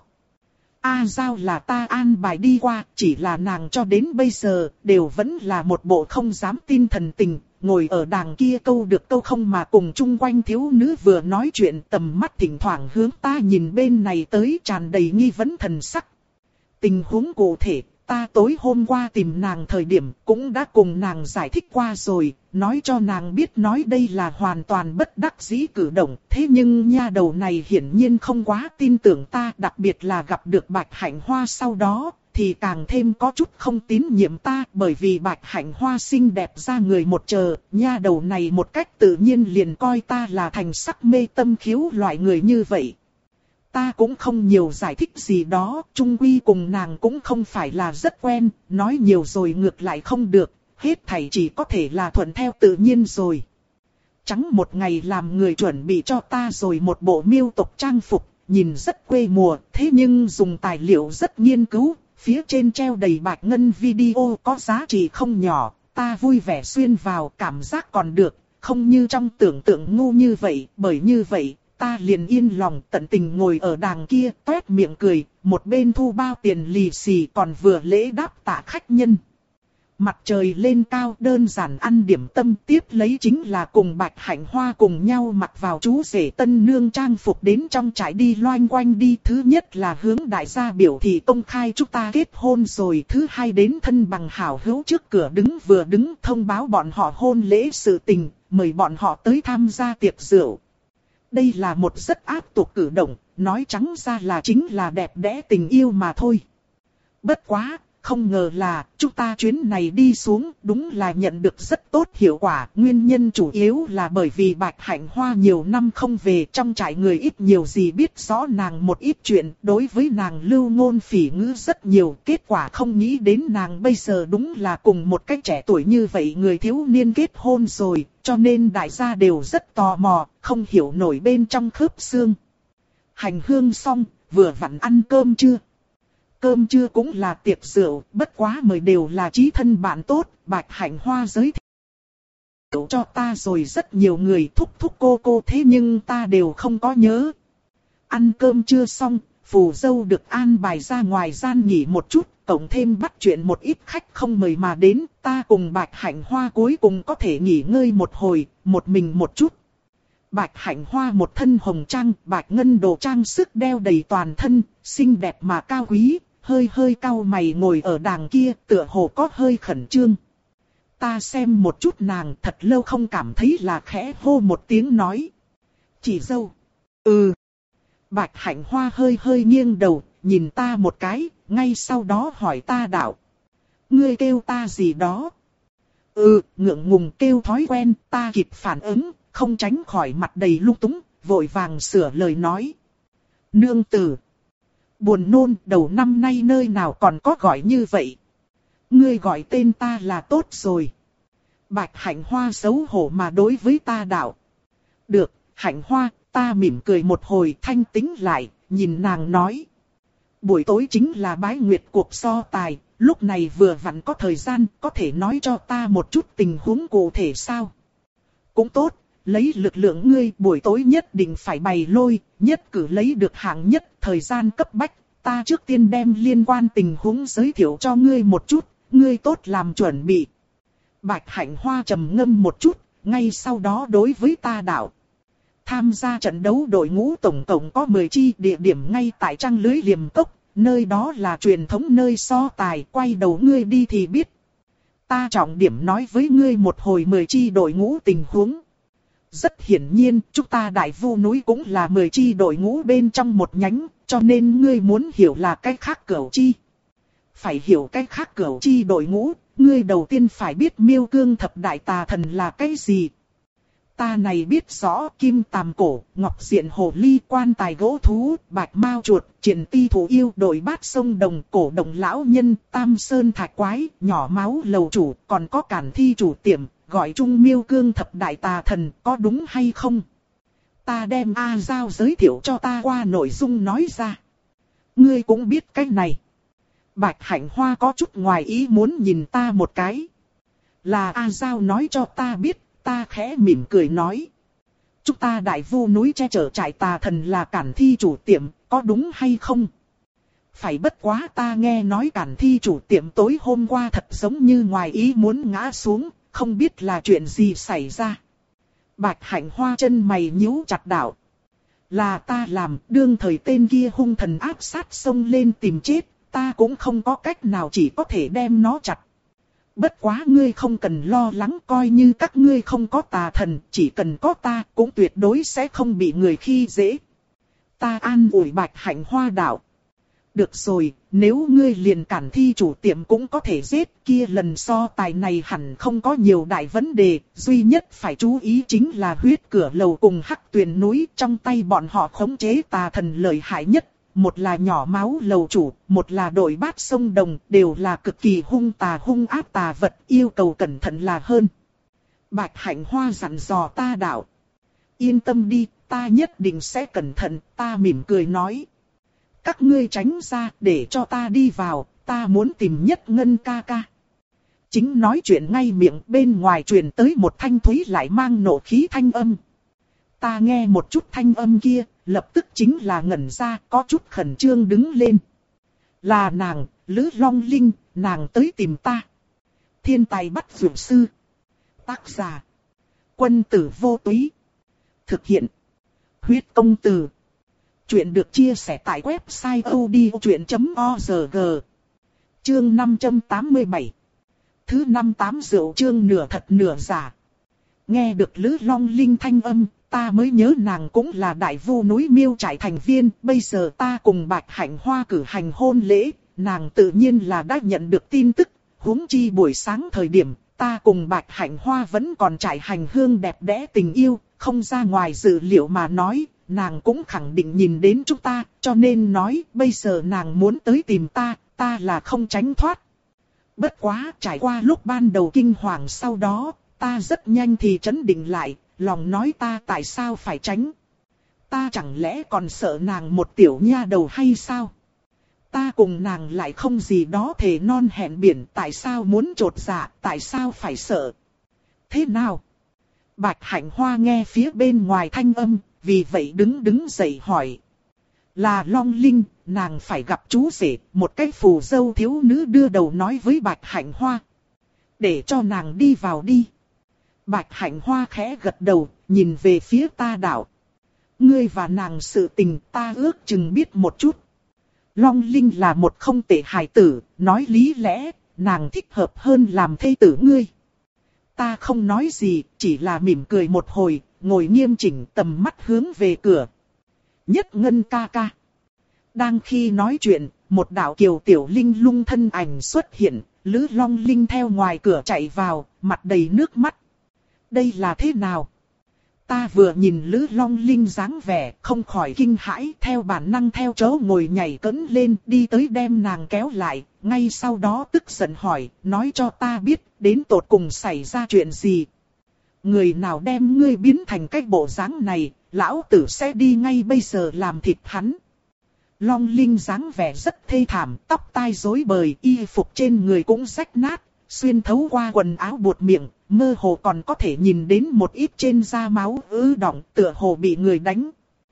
A Giao là ta an bài đi qua, chỉ là nàng cho đến bây giờ, đều vẫn là một bộ không dám tin thần tình. Ngồi ở đàng kia câu được câu không mà cùng chung quanh thiếu nữ vừa nói chuyện, tầm mắt thỉnh thoảng hướng ta nhìn bên này tới tràn đầy nghi vấn thần sắc. Tình huống cụ thể, ta tối hôm qua tìm nàng thời điểm cũng đã cùng nàng giải thích qua rồi, nói cho nàng biết nói đây là hoàn toàn bất đắc dĩ cử động. Thế nhưng nha đầu này hiển nhiên không quá tin tưởng ta, đặc biệt là gặp được Bạch Hạnh Hoa sau đó. Thì càng thêm có chút không tín nhiệm ta, bởi vì Bạch Hạnh Hoa xinh đẹp ra người một chờ, nha đầu này một cách tự nhiên liền coi ta là thành sắc mê tâm khiếu loại người như vậy. Ta cũng không nhiều giải thích gì đó, chung quy cùng nàng cũng không phải là rất quen, nói nhiều rồi ngược lại không được, hết thảy chỉ có thể là thuận theo tự nhiên rồi. Trắng một ngày làm người chuẩn bị cho ta rồi một bộ miêu tộc trang phục, nhìn rất quê mùa, thế nhưng dùng tài liệu rất nghiên cứu. Phía trên treo đầy bạch ngân video có giá trị không nhỏ, ta vui vẻ xuyên vào, cảm giác còn được, không như trong tưởng tượng ngu như vậy, bởi như vậy, ta liền yên lòng tận tình ngồi ở đàng kia, toét miệng cười, một bên thu bao tiền lì xì còn vừa lễ đáp tạ khách nhân. Mặt trời lên cao đơn giản ăn điểm tâm, tiếp lấy chính là cùng Bạch Hạnh Hoa cùng nhau mặc vào chú rể tân nương trang phục đến trong trại đi loanh quanh đi. Thứ nhất là hướng đại gia biểu thị công khai chúng ta kết hôn rồi. Thứ hai đến thân bằng hảo hữu trước cửa đứng vừa đứng thông báo bọn họ hôn lễ sự tình. mời bọn họ tới tham gia tiệc rượu. Đây là một rất áp tục cử động, nói trắng ra là chính là đẹp đẽ tình yêu mà thôi. Bất quá, không ngờ là chúng ta chuyến này đi xuống đúng là nhận được rất tốt hiệu quả. Nguyên nhân chủ yếu là bởi vì Bạch Hạnh Hoa nhiều năm không về, trong trại người ít nhiều gì biết rõ nàng một ít chuyện. Đối với nàng lưu ngôn phỉ ngữ rất nhiều, kết quả không nghĩ đến nàng bây giờ đúng là cùng một cái trẻ tuổi như vậy người thiếu niên kết hôn rồi. Cho nên đại gia đều rất tò mò, không hiểu nổi bên trong khớp xương. Hành hương xong, vừa vặn ăn cơm trưa. Cơm trưa cũng là tiệc rượu, bất quá mời đều là chí thân bạn tốt, Bạch Hạnh Hoa giới thiệu cho ta rồi rất nhiều người thúc thúc cô cô, thế nhưng ta đều không có nhớ. Ăn cơm trưa xong, phù dâu được an bài ra ngoài gian nghỉ một chút, cộng thêm bắt chuyện một ít khách không mời mà đến, ta cùng Bạch Hạnh Hoa cuối cùng có thể nghỉ ngơi một hồi, một mình một chút. Bạch Hạnh Hoa một thân hồng trang, bạch ngân đồ trang sức đeo đầy toàn thân, xinh đẹp mà cao quý, hơi hơi cau mày ngồi ở đàng kia, tựa hồ có hơi khẩn trương. Ta xem một chút nàng, thật lâu không cảm thấy, là khẽ hô một tiếng nói. Chị dâu. Ừ. Bạch Hạnh Hoa hơi hơi nghiêng đầu, nhìn ta một cái, ngay sau đó hỏi ta đạo. Ngươi kêu ta gì đó? Ừ, ngượng ngùng kêu thói quen, ta kịp phản ứng, không tránh khỏi mặt đầy lung túng, vội vàng sửa lời nói. Nương tử. Buồn nôn, đầu năm nay nơi nào còn có gọi như vậy. Ngươi gọi tên ta là tốt rồi. Bạch Hạnh Hoa xấu hổ mà đối với ta đạo. Được, Hạnh Hoa, ta mỉm cười một hồi thanh tĩnh lại, nhìn nàng nói. Buổi tối chính là bái nguyệt cuộc so tài, lúc này vừa vặn có thời gian, có thể nói cho ta một chút tình huống cụ thể sao? Cũng tốt, lấy lực lượng ngươi buổi tối nhất định phải bày lôi, nhất cử lấy được hạng nhất, thời gian cấp bách, ta trước tiên đem liên quan tình huống giới thiệu cho ngươi một chút, ngươi tốt làm chuẩn bị. Bạch Hạnh Hoa trầm ngâm một chút, ngay sau đó đối với ta đạo. Tham gia trận đấu đội ngũ tổng cộng có mười chi, địa điểm ngay tại Trăng Lưới Liềm Cốc, nơi đó là truyền thống nơi so tài, quay đầu ngươi đi thì biết. Ta trọng điểm nói với ngươi một hồi mười chi đội ngũ tình huống. Rất hiển nhiên, chúng ta Đại Vu núi cũng là mười chi đội ngũ bên trong một nhánh, cho nên ngươi muốn hiểu là cái khác cửu chi. Phải hiểu cái khác cửu chi đội ngũ, ngươi đầu tiên phải biết Miêu Cương Thập Đại Tà Thần là cái gì. Ta này biết rõ Kim Tàm Cổ, Ngọc Diện Hồ Ly, Quan Tài Gỗ Thú, Bạch Mao Chuột, Triển Ti Thủ Yêu, Đội Bát Sông Đồng, Cổ Đồng Lão Nhân, Tam Sơn Thạch Quái, Nhỏ Máu Lầu Chủ, còn có Cản Thi Chủ Tiệm, gọi chung Miêu Cương Thập Đại Tà Thần, có đúng hay không? Ta đem A Giao giới thiệu cho ta qua nội dung nói ra. Ngươi cũng biết cái này. Bạch Hạnh Hoa có chút ngoài ý muốn nhìn ta một cái. Là A Giao nói cho ta biết, ta khẽ mỉm cười nói. Chúng ta Đại Vu núi che chở trại tà thần là Cản Thi Chủ Tiệm, có đúng hay không? Phải, bất quá ta nghe nói Cản Thi Chủ Tiệm tối hôm qua thật giống như ngoài ý muốn ngã xuống, không biết là chuyện gì xảy ra. Bạch Hạnh Hoa chân mày nhíu chặt đạo. Là ta làm, đương thời tên kia hung thần áp sát xông lên tìm chết, ta cũng không có cách nào, chỉ có thể đem nó chặt. Bất quá ngươi không cần lo lắng, coi như các ngươi không có tà thần, chỉ cần có ta cũng tuyệt đối sẽ không bị người khi dễ. Ta an ủi Bạch Hạnh Hoa đạo. Được rồi, nếu ngươi liền Cản Thi Chủ Tiệm cũng có thể giết, kia lần so tài này hẳn không có nhiều đại vấn đề, duy nhất phải chú ý chính là huyết cửa lầu cùng hắc tuyền núi, trong tay bọn họ khống chế tà thần lợi hại nhất. Một là Nhỏ Máu Lầu Chủ, một là Đội Bát Sông Đồng, đều là cực kỳ hung tà hung ác tà vật, yêu cầu cẩn thận là hơn. Bạch Hạnh Hoa dặn dò ta đạo. Yên tâm đi, ta nhất định sẽ cẩn thận, ta mỉm cười nói. Các ngươi tránh ra, để cho ta đi vào, ta muốn tìm Nhất Ngân ca ca. Chính nói chuyện ngay miệng, bên ngoài truyền tới một thanh thúy lại mang nộ khí thanh âm. Ta nghe một chút thanh âm kia, lập tức chính là ngẩn ra, có chút khẩn trương đứng lên. Là nàng, Lữ Long Linh, nàng tới tìm ta. Thiên tài bắt dược sư. Tác giả. Quân tử vô túy. Thực hiện. Huyết công từ. Chuyện được chia sẻ tại website odchuyện chấm org. Chương năm trăm tám mươi bảy. Thứ năm tám rượu chương nửa thật nửa giả. Nghe được Lữ Long Linh thanh âm, ta mới nhớ nàng cũng là đại vu núi Miêu Trại thành viên. Bây giờ ta cùng Bạch Hạnh Hoa cử hành hôn lễ, nàng tự nhiên là đã nhận được tin tức. Huống chi buổi sáng thời điểm, ta cùng Bạch Hạnh Hoa vẫn còn trải hành hương đẹp đẽ tình yêu, không ra ngoài dự liệu mà nói, nàng cũng khẳng định nhìn đến chúng ta, cho nên nói bây giờ nàng muốn tới tìm ta, ta là không tránh thoát. Bất quá trải qua lúc ban đầu kinh hoàng sau đó, ta rất nhanh thì trấn định lại, lòng nói ta tại sao phải tránh. Ta chẳng lẽ còn sợ nàng một tiểu nha đầu hay sao? Ta cùng nàng lại không gì đó thề non hẹn biển, tại sao muốn trột dạ, tại sao phải sợ? Thế nào? Bạch Hạnh Hoa nghe phía bên ngoài thanh âm, vì vậy đứng đứng dậy hỏi. Là Long Linh, nàng phải gặp chú rể, một cái phù dâu thiếu nữ đưa đầu nói với Bạch Hạnh Hoa. Để cho nàng đi vào đi. Bạch Hạnh Hoa khẽ gật đầu, nhìn về phía ta đạo. Ngươi và nàng sự tình ta ước chừng biết một chút. Long Linh là một không tệ hài tử, nói lý lẽ, nàng thích hợp hơn làm thê tử ngươi. Ta không nói gì, chỉ là mỉm cười một hồi, ngồi nghiêm chỉnh tầm mắt hướng về cửa. Nhất Ngân ca ca. Đang khi nói chuyện, một đạo kiều tiểu linh lung thân ảnh xuất hiện, Lữ Long Linh theo ngoài cửa chạy vào, mặt đầy nước mắt. Đây là thế nào? Ta vừa nhìn Lữ Long Linh dáng vẻ, không khỏi kinh hãi, theo bản năng theo chỗ ngồi nhảy cẫng lên, đi tới đem nàng kéo lại, ngay sau đó tức giận hỏi, nói cho ta biết, đến tột cùng xảy ra chuyện gì? Người nào đem ngươi biến thành cái bộ dáng này, lão tử sẽ đi ngay bây giờ làm thịt hắn. Long Linh dáng vẻ rất thê thảm, tóc tai rối bời, y phục trên người cũng rách nát, xuyên thấu qua quần áo buột miệng, mơ hồ còn có thể nhìn đến một ít trên da máu ứ đọng, tựa hồ bị người đánh.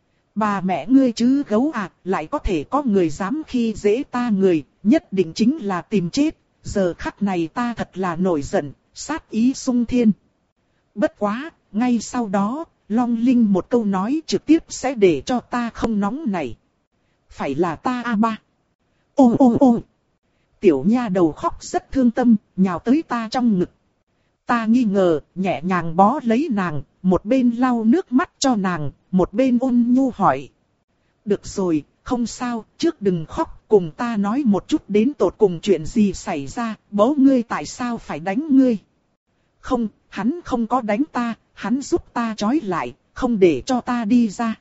Bà mẹ ngươi chứ gấu à, lại có thể có người dám khi dễ ta người, nhất định chính là tìm chết, giờ khắc này ta thật là nổi giận, sát ý sung thiên. Bất quá, ngay sau đó, Long Linh một câu nói trực tiếp sẽ để cho ta không nóng này. Phải là ta a ba. Ô ô ô. Tiểu nha đầu khóc rất thương tâm, nhào tới ta trong ngực. Ta nghi ngờ, nhẹ nhàng bó lấy nàng, một bên lau nước mắt cho nàng, một bên ôn nhu hỏi. Được rồi, không sao, trước đừng khóc, cùng ta nói một chút đến tột cùng chuyện gì xảy ra, bố ngươi tại sao phải đánh ngươi. Không, hắn không có đánh ta, hắn giúp ta trói lại, không để cho ta đi ra.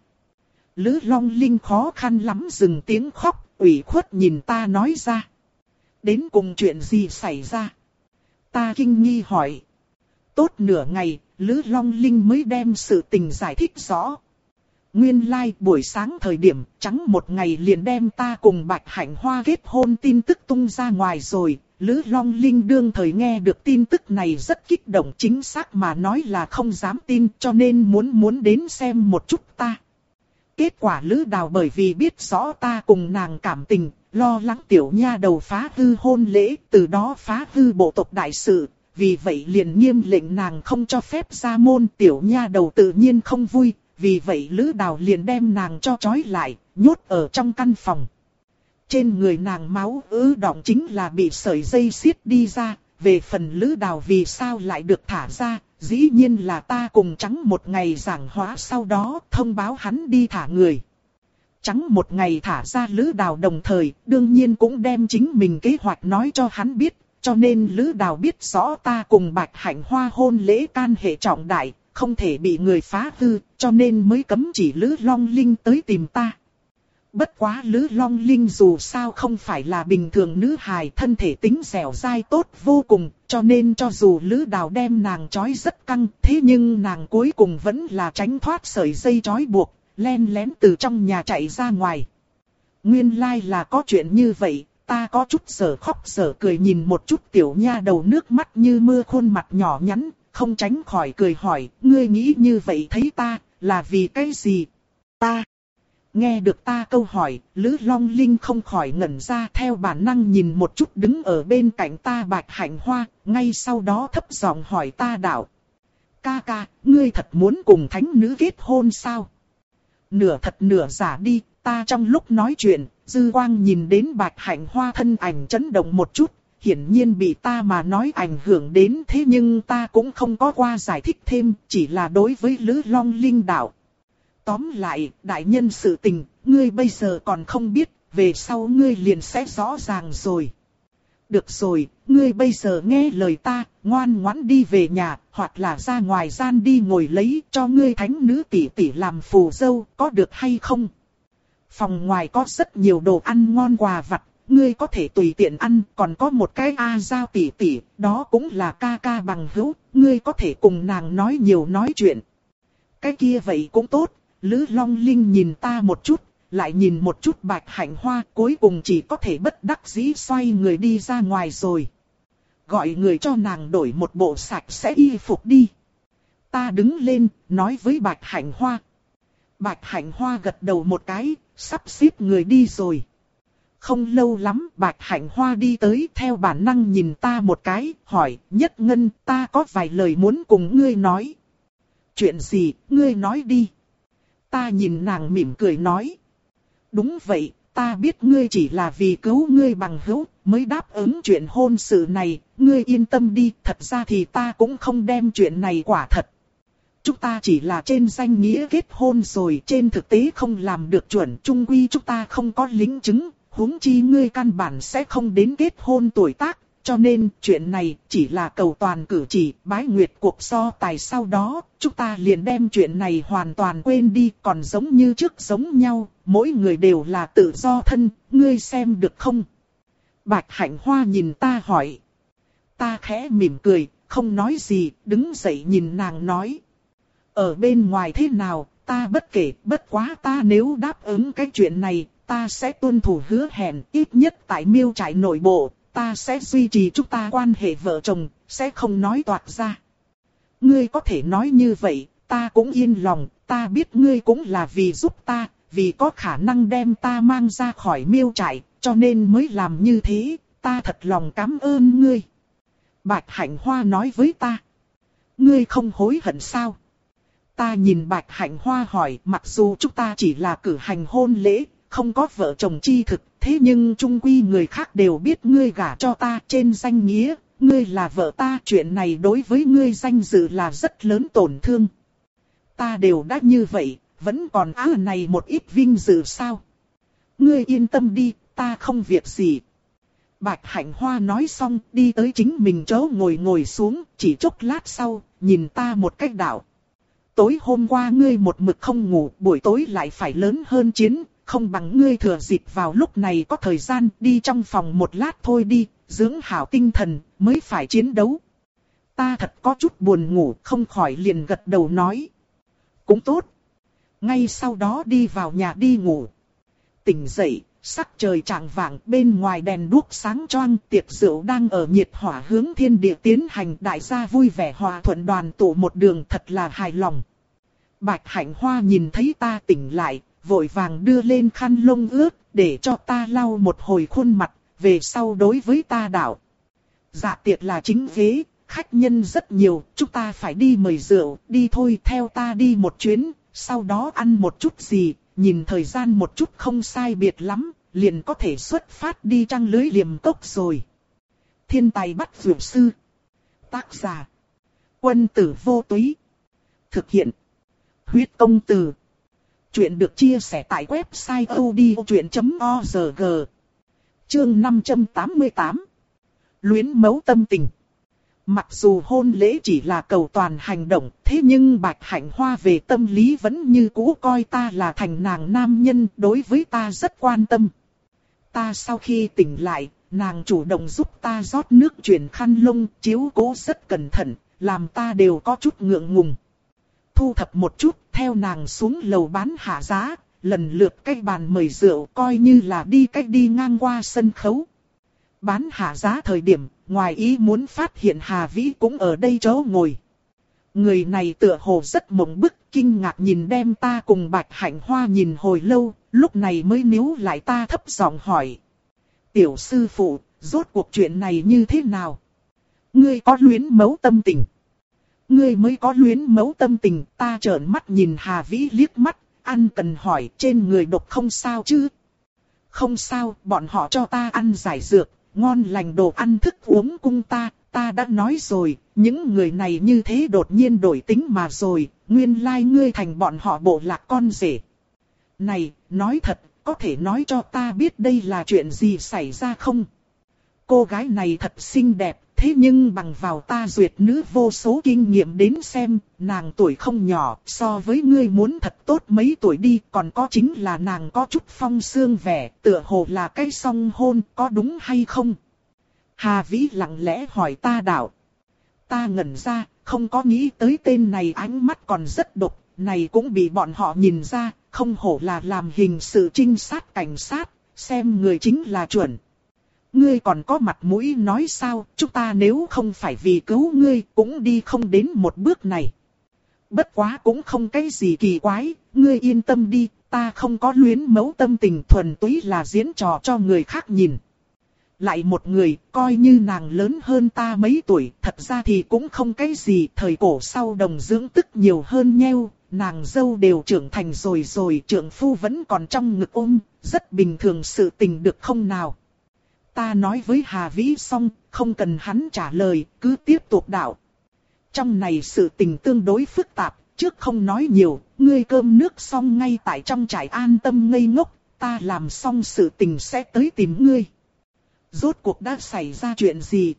Lữ Long Linh khó khăn lắm dừng tiếng khóc, ủy khuất nhìn ta nói ra. Đến cùng chuyện gì xảy ra? Ta kinh nghi hỏi. Tốt nửa ngày, Lữ Long Linh mới đem sự tình giải thích rõ. Nguyên lai like, buổi sáng thời điểm, trắng một ngày liền đem ta cùng Bạch Hạnh Hoa kết hôn tin tức tung ra ngoài rồi. Lữ Long Linh đương thời nghe được tin tức này rất kích động, chính xác mà nói là không dám tin, cho nên muốn muốn đến xem một chút ta. Kết quả Lữ Đào bởi vì biết rõ ta cùng nàng cảm tình, lo lắng tiểu nha đầu phá hư hôn lễ, từ đó phá hư bộ tộc đại sự, vì vậy liền nghiêm lệnh nàng không cho phép ra môn. Tiểu nha đầu tự nhiên không vui, vì vậy Lữ Đào liền đem nàng cho trói lại, nhốt ở trong căn phòng. Trên người nàng máu ứ đọng chính là bị sợi dây xiết đi ra, về phần Lữ Đào vì sao lại được thả ra, dĩ nhiên là ta cùng Trắng một ngày giảng hóa sau đó thông báo hắn đi thả người. Trắng một ngày thả ra Lữ Đào đồng thời, đương nhiên cũng đem chính mình kế hoạch nói cho hắn biết, cho nên Lữ Đào biết rõ ta cùng Bạch Hạnh Hoa hôn lễ can hệ trọng đại, không thể bị người phá hư, cho nên mới cấm chỉ Lữ Long Linh tới tìm ta. Bất quá Lữ Long Linh dù sao không phải là bình thường nữ hài, thân thể tính dẻo dai tốt vô cùng, cho nên cho dù Lữ Đào đem nàng trói rất căng, thế nhưng nàng cuối cùng vẫn là tránh thoát sợi dây trói buộc, len lén từ trong nhà chạy ra ngoài. Nguyên lai like là có chuyện như vậy, ta có chút sở khóc sở cười nhìn một chút tiểu nha đầu nước mắt như mưa khuôn mặt nhỏ nhắn, không tránh khỏi cười hỏi, ngươi nghĩ như vậy thấy ta, là vì cái gì? Ta. Nghe được ta câu hỏi, Lữ Long Linh không khỏi ngẩn ra, theo bản năng nhìn một chút đứng ở bên cạnh ta Bạch Hạnh Hoa, ngay sau đó thấp giọng hỏi ta đạo. Ca ca, ngươi thật muốn cùng thánh nữ kết hôn sao? Nửa thật nửa giả đi, ta trong lúc nói chuyện, dư quang nhìn đến Bạch Hạnh Hoa thân ảnh chấn động một chút, hiển nhiên bị ta mà nói ảnh hưởng đến, thế nhưng ta cũng không có qua giải thích thêm, chỉ là đối với Lữ Long Linh đạo. Tóm lại, đại nhân sự tình, ngươi bây giờ còn không biết, về sau ngươi liền sẽ rõ ràng rồi. Được rồi, ngươi bây giờ nghe lời ta, ngoan ngoãn đi về nhà, hoặc là ra ngoài gian đi ngồi lấy cho ngươi thánh nữ tỷ tỷ làm phù dâu, có được hay không? Phòng ngoài có rất nhiều đồ ăn ngon quà vặt, ngươi có thể tùy tiện ăn, còn có một cái A Giao tỷ tỷ, đó cũng là ca ca bằng hữu, ngươi có thể cùng nàng nói nhiều nói chuyện. Cái kia vậy cũng tốt, Lữ Long Linh nhìn ta một chút, lại nhìn một chút Bạch Hạnh Hoa, cuối cùng chỉ có thể bất đắc dĩ xoay người đi ra ngoài rồi. Gọi người cho nàng đổi một bộ sạch sẽ y phục đi. Ta đứng lên, nói với Bạch Hạnh Hoa. Bạch Hạnh Hoa gật đầu một cái, sắp xếp người đi rồi. Không lâu lắm, Bạch Hạnh Hoa đi tới, theo bản năng nhìn ta một cái, hỏi, Nhất Ngân, ta có vài lời muốn cùng ngươi nói. Chuyện gì, ngươi nói đi. Ta nhìn nàng mỉm cười nói. Đúng vậy, ta biết ngươi chỉ là vì cứu ngươi bằng hữu, mới đáp ứng chuyện hôn sự này, ngươi yên tâm đi, thật ra thì ta cũng không đem chuyện này quả thật. Chúng ta chỉ là trên danh nghĩa kết hôn rồi, trên thực tế không làm được chuẩn, chung quy chúng ta không có lính chứng, huống chi ngươi căn bản sẽ không đến kết hôn tuổi tác, cho nên chuyện này chỉ là cầu toàn cử chỉ, bái nguyệt cuộc so tài sau đó, chúng ta liền đem chuyện này hoàn toàn quên đi, còn giống như trước giống nhau, mỗi người đều là tự do thân, ngươi xem được không? Bạch Hạnh Hoa nhìn ta hỏi. Ta khẽ mỉm cười, không nói gì, đứng dậy nhìn nàng nói. Ở bên ngoài thế nào, ta bất kể, bất quá ta nếu đáp ứng cái chuyện này, ta sẽ tuân thủ hứa hẹn, ít nhất tại Miêu trại nội bộ, ta sẽ duy trì chúng ta quan hệ vợ chồng, sẽ không nói toạc ra. Ngươi có thể nói như vậy, ta cũng yên lòng, ta biết ngươi cũng là vì giúp ta, vì có khả năng đem ta mang ra khỏi Miêu trại, cho nên mới làm như thế, ta thật lòng cảm ơn ngươi. Bạch Hạnh Hoa nói với ta. Ngươi không hối hận sao? Ta nhìn Bạch Hạnh Hoa hỏi, mặc dù chúng ta chỉ là cử hành hôn lễ, không có vợ chồng chi thực, thế nhưng chung quy người khác đều biết ngươi gả cho ta trên danh nghĩa, ngươi là vợ ta, chuyện này đối với ngươi danh dự là rất lớn tổn thương. Ta đều đã như vậy, vẫn còn á này một ít vinh dự sao? Ngươi yên tâm đi, ta không việc gì. Bạch Hạnh Hoa nói xong, đi tới chính mình chỗ ngồi ngồi xuống, chỉ chốc lát sau, nhìn ta một cách đạo. Tối hôm qua ngươi một mực không ngủ, buổi tối lại phải lớn hơn chiến, không bằng ngươi thừa dịp vào lúc này có thời gian đi trong phòng một lát thôi đi, dưỡng hảo tinh thần, mới phải chiến đấu. Ta thật có chút buồn ngủ, không khỏi liền gật đầu nói. Cũng tốt. Ngay sau đó đi vào nhà đi ngủ. Tỉnh dậy, sắc trời chạng vạng, bên ngoài đèn đuốc sáng choang, tiệc rượu đang ở nhiệt hỏa hướng thiên địa tiến hành, đại gia vui vẻ hòa thuận đoàn tụ một đường, thật là hài lòng. Bạch Hạnh Hoa nhìn thấy ta tỉnh lại, vội vàng đưa lên khăn lông ướt, để cho ta lau một hồi khuôn mặt, về sau đối với ta đạo. Dạ tiệc là chính ghế, khách nhân rất nhiều, chúng ta phải đi mời rượu, đi thôi theo ta đi một chuyến, sau đó ăn một chút gì, nhìn thời gian một chút không sai biệt lắm, liền có thể xuất phát đi trăng lưới liềm cốc rồi. Thiên tài bắt vượt sư. Tác giả. Quân tử vô túy. Thực hiện. Huyết công từ. Chuyện được chia sẻ tại website odchuyện chấm org. Chương năm trăm tám mươi tám. Luyến mấu tâm tình. Mặc dù hôn lễ chỉ là cầu toàn hành động, thế nhưng Bạch Hạnh Hoa về tâm lý vẫn như cũ coi ta là thành nàng nam nhân, đối với ta rất quan tâm. Ta sau khi tỉnh lại, nàng chủ động giúp ta rót nước chuyển khăn lông, chiếu cố rất cẩn thận, làm ta đều có chút ngượng ngùng. Thu thập một chút, theo nàng xuống lầu bán hạ giá, lần lượt cái bàn mời rượu, coi như là đi cách đi ngang qua sân khấu. Bán hạ giá thời điểm, ngoài ý muốn phát hiện Hà Vĩ cũng ở đây chỗ ngồi. Người này tựa hồ rất mộng bức, kinh ngạc nhìn đem ta cùng Bạch Hạnh Hoa nhìn hồi lâu, lúc này mới níu lại ta thấp giọng hỏi. Tiểu sư phụ, rốt cuộc chuyện này như thế nào? Ngươi có luyến mấu tâm tình? Ngươi mới có luyến mấu tâm tình, ta trợn mắt nhìn Hà Vĩ liếc mắt, ăn cần hỏi trên người độc không sao chứ? Không sao, bọn họ cho ta ăn giải dược, ngon lành đồ ăn thức uống cung ta, ta đã nói rồi, những người này như thế đột nhiên đổi tính mà rồi, nguyên lai ngươi thành bọn họ bộ lạc con rể. Này, nói thật, có thể nói cho ta biết đây là chuyện gì xảy ra không? Cô gái này thật xinh đẹp, thế nhưng bằng vào ta duyệt nữ vô số kinh nghiệm đến xem, nàng tuổi không nhỏ, so với ngươi muốn thật tốt mấy tuổi đi, còn có chính là nàng có chút phong sương vẻ, tựa hồ là cái song hôn, có đúng hay không? Hà Vĩ lặng lẽ hỏi ta đạo. Ta ngẩn ra, không có nghĩ tới tên này ánh mắt còn rất độc, này cũng bị bọn họ nhìn ra, không hổ là làm hình sự trinh sát cảnh sát, xem người chính là chuẩn. Ngươi còn có mặt mũi nói sao, chúng ta nếu không phải vì cứu ngươi, cũng đi không đến một bước này. Bất quá cũng không cái gì kỳ quái, ngươi yên tâm đi, ta không có luyến mẫu tâm tình, thuần túy là diễn trò cho người khác nhìn. Lại một người, coi như nàng lớn hơn ta mấy tuổi, thật ra thì cũng không cái gì, thời cổ sau đồng dưỡng tức nhiều hơn nheo, nàng dâu đều trưởng thành rồi rồi, trượng phu vẫn còn trong ngực ôm, rất bình thường sự tình được không nào. Ta nói với Hà Vĩ xong, không cần hắn trả lời, cứ tiếp tục đạo. Trong này sự tình tương đối phức tạp, trước không nói nhiều, ngươi cơm nước xong ngay tại trong trại an tâm ngây ngốc, ta làm xong sự tình sẽ tới tìm ngươi. Rốt cuộc đã xảy ra chuyện gì?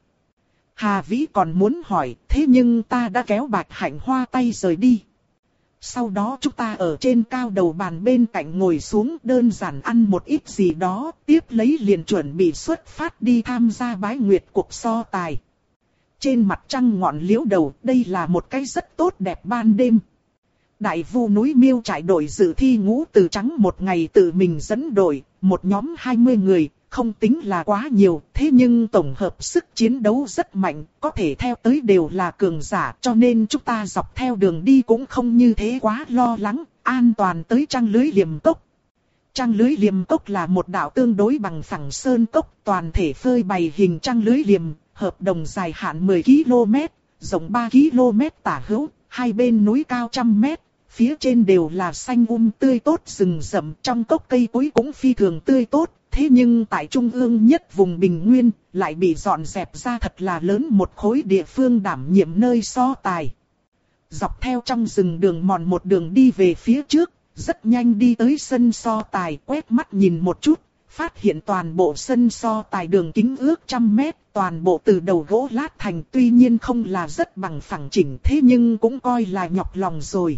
Hà Vĩ còn muốn hỏi, thế nhưng ta đã kéo Bạch Hạnh Hoa tay rời đi. Sau đó chúng ta ở trên cao đầu bàn bên cạnh ngồi xuống đơn giản ăn một ít gì đó, tiếp lấy liền chuẩn bị xuất phát đi tham gia bái nguyệt cuộc so tài. Trên mặt trăng ngọn liễu đầu, đây là một cái rất tốt đẹp ban đêm. Đại Vu núi Miêu trại đội dự thi ngũ từ trắng một ngày tự mình dẫn đội, một nhóm hai mươi người, không tính là quá nhiều, thế nhưng tổng hợp sức chiến đấu rất mạnh, có thể theo tới đều là cường giả, cho nên chúng ta dọc theo đường đi cũng không như thế quá lo lắng, an toàn tới trăng lưới liềm cốc. Trăng lưới liềm cốc là một đảo tương đối bằng phẳng sơn cốc, toàn thể phơi bày hình trăng lưới liềm, hợp đồng dài hạn mười ki lô mét, rộng ba ki lô mét tả hữu, hai bên núi cao trăm mét. Phía trên đều là xanh um tươi tốt rừng rậm, trong cốc cây cối cũng phi thường tươi tốt, thế nhưng tại trung ương nhất vùng Bình Nguyên, lại bị dọn dẹp ra thật là lớn một khối địa phương đảm nhiệm nơi so tài. Dọc theo trong rừng đường mòn một đường đi về phía trước, rất nhanh đi tới sân so tài, quét mắt nhìn một chút, phát hiện toàn bộ sân so tài đường kính ước trăm mét, toàn bộ từ đầu gỗ lát thành, tuy nhiên không là rất bằng phẳng chỉnh, thế nhưng cũng coi là nhọc lòng rồi.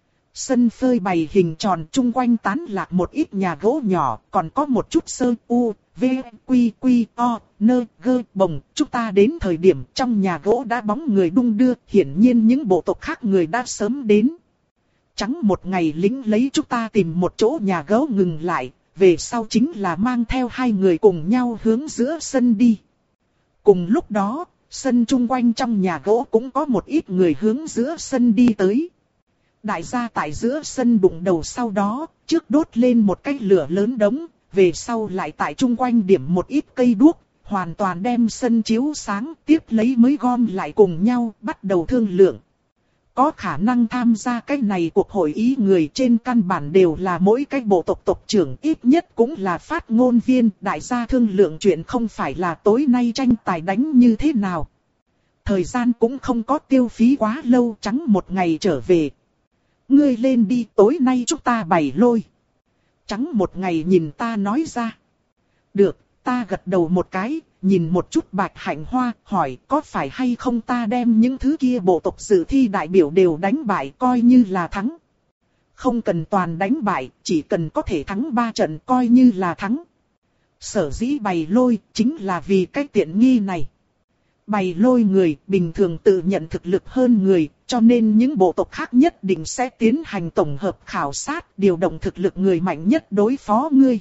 Sân phơi bày hình tròn, chung quanh tán lạc một ít nhà gỗ nhỏ, còn có một chút sơ u, v, quy, quy, o, nơ, gơ, bồng. Chúng ta đến thời điểm trong nhà gỗ đã bóng người đung đưa, hiển nhiên những bộ tộc khác người đã sớm đến. Trắng một ngày lính lấy chúng ta tìm một chỗ nhà gỗ ngừng lại, về sau chính là mang theo hai người cùng nhau hướng giữa sân đi. Cùng lúc đó, sân chung quanh trong nhà gỗ cũng có một ít người hướng giữa sân đi tới. Đại gia tại giữa sân đụng đầu, sau đó, trước đốt lên một cái lửa lớn đống, về sau lại tại chung quanh điểm một ít cây đuốc, hoàn toàn đem sân chiếu sáng, tiếp lấy mới gom lại cùng nhau, bắt đầu thương lượng. Có khả năng tham gia cái này cuộc hội ý người trên căn bản đều là mỗi cái bộ tộc tộc trưởng, ít nhất cũng là phát ngôn viên, đại gia thương lượng chuyện không phải là tối nay tranh tài đánh như thế nào. Thời gian cũng không có tiêu phí quá lâu, trắng một ngày trở về. Ngươi lên đi, tối nay chúng ta bày lôi. Trắng một ngày nhìn ta nói ra. Được, ta gật đầu một cái, nhìn một chút Bạch Hạnh Hoa, hỏi có phải hay không ta đem những thứ kia bộ tộc dự thi đại biểu đều đánh bại coi như là thắng. Không cần toàn đánh bại, chỉ cần có thể thắng ba trận coi như là thắng. Sở dĩ bày lôi chính là vì cái tiện nghi này. Bày lôi người bình thường tự nhận thực lực hơn người, cho nên những bộ tộc khác nhất định sẽ tiến hành tổng hợp khảo sát, điều động thực lực người mạnh nhất đối phó ngươi.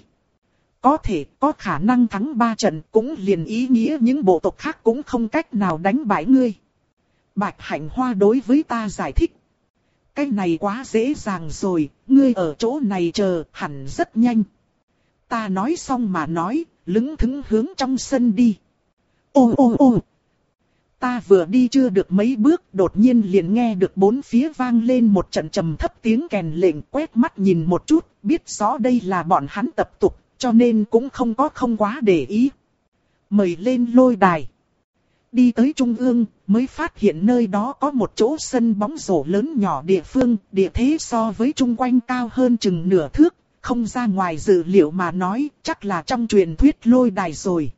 Có thể có khả năng thắng ba trận cũng liền ý nghĩa những bộ tộc khác cũng không cách nào đánh bại ngươi. Bạch Hạnh Hoa đối với ta giải thích. Cái này quá dễ dàng rồi, ngươi ở chỗ này chờ hẳn rất nhanh. Ta nói xong mà nói, lững thững hướng trong sân đi. Ô ô ô. Ta vừa đi chưa được mấy bước, đột nhiên liền nghe được bốn phía vang lên một trận trầm thấp tiếng kèn lệnh, quét mắt nhìn một chút, biết rõ đây là bọn hắn tập tục, cho nên cũng không có không quá để ý. Mời lên lôi đài. Đi tới trung ương, mới phát hiện nơi đó có một chỗ sân bóng rổ lớn nhỏ địa phương, địa thế so với chung quanh cao hơn chừng nửa thước, không ra ngoài dự liệu mà nói, chắc là trong truyền thuyết lôi đài rồi.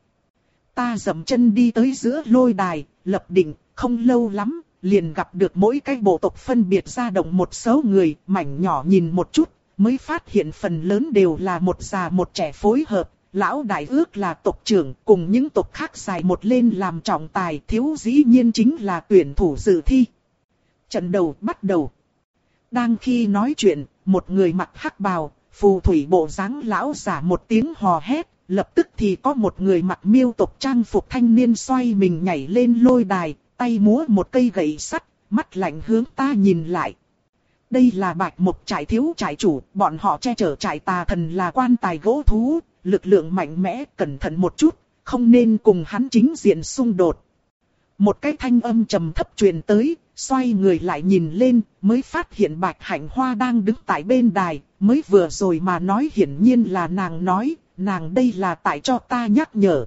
Ta dậm chân đi tới giữa lôi đài, lập định, không lâu lắm, liền gặp được mỗi cái bộ tộc phân biệt ra động một số người, mảnh nhỏ nhìn một chút, mới phát hiện phần lớn đều là một già một trẻ phối hợp. Lão đại ước là tộc trưởng, cùng những tộc khác dài một lên làm trọng tài, thiếu dĩ nhiên chính là tuyển thủ dự thi. Trận đầu bắt đầu. Đang khi nói chuyện, một người mặc hắc bào, phù thủy bộ dáng lão giả một tiếng hò hét, lập tức thì có một người mặc miêu tộc trang phục thanh niên xoay mình nhảy lên lôi đài, tay múa một cây gậy sắt, mắt lạnh hướng ta nhìn lại. Đây là Bạch Mộc trại thiếu trại chủ, bọn họ che chở trại tà thần là quan tài gỗ thú, lực lượng mạnh mẽ, cẩn thận một chút, không nên cùng hắn chính diện xung đột. Một cái thanh âm trầm thấp truyền tới, xoay người lại nhìn lên, mới phát hiện Bạch Hạnh Hoa đang đứng tại bên đài, mới vừa rồi mà nói hiển nhiên là nàng nói, nàng đây là tại cho ta nhắc nhở.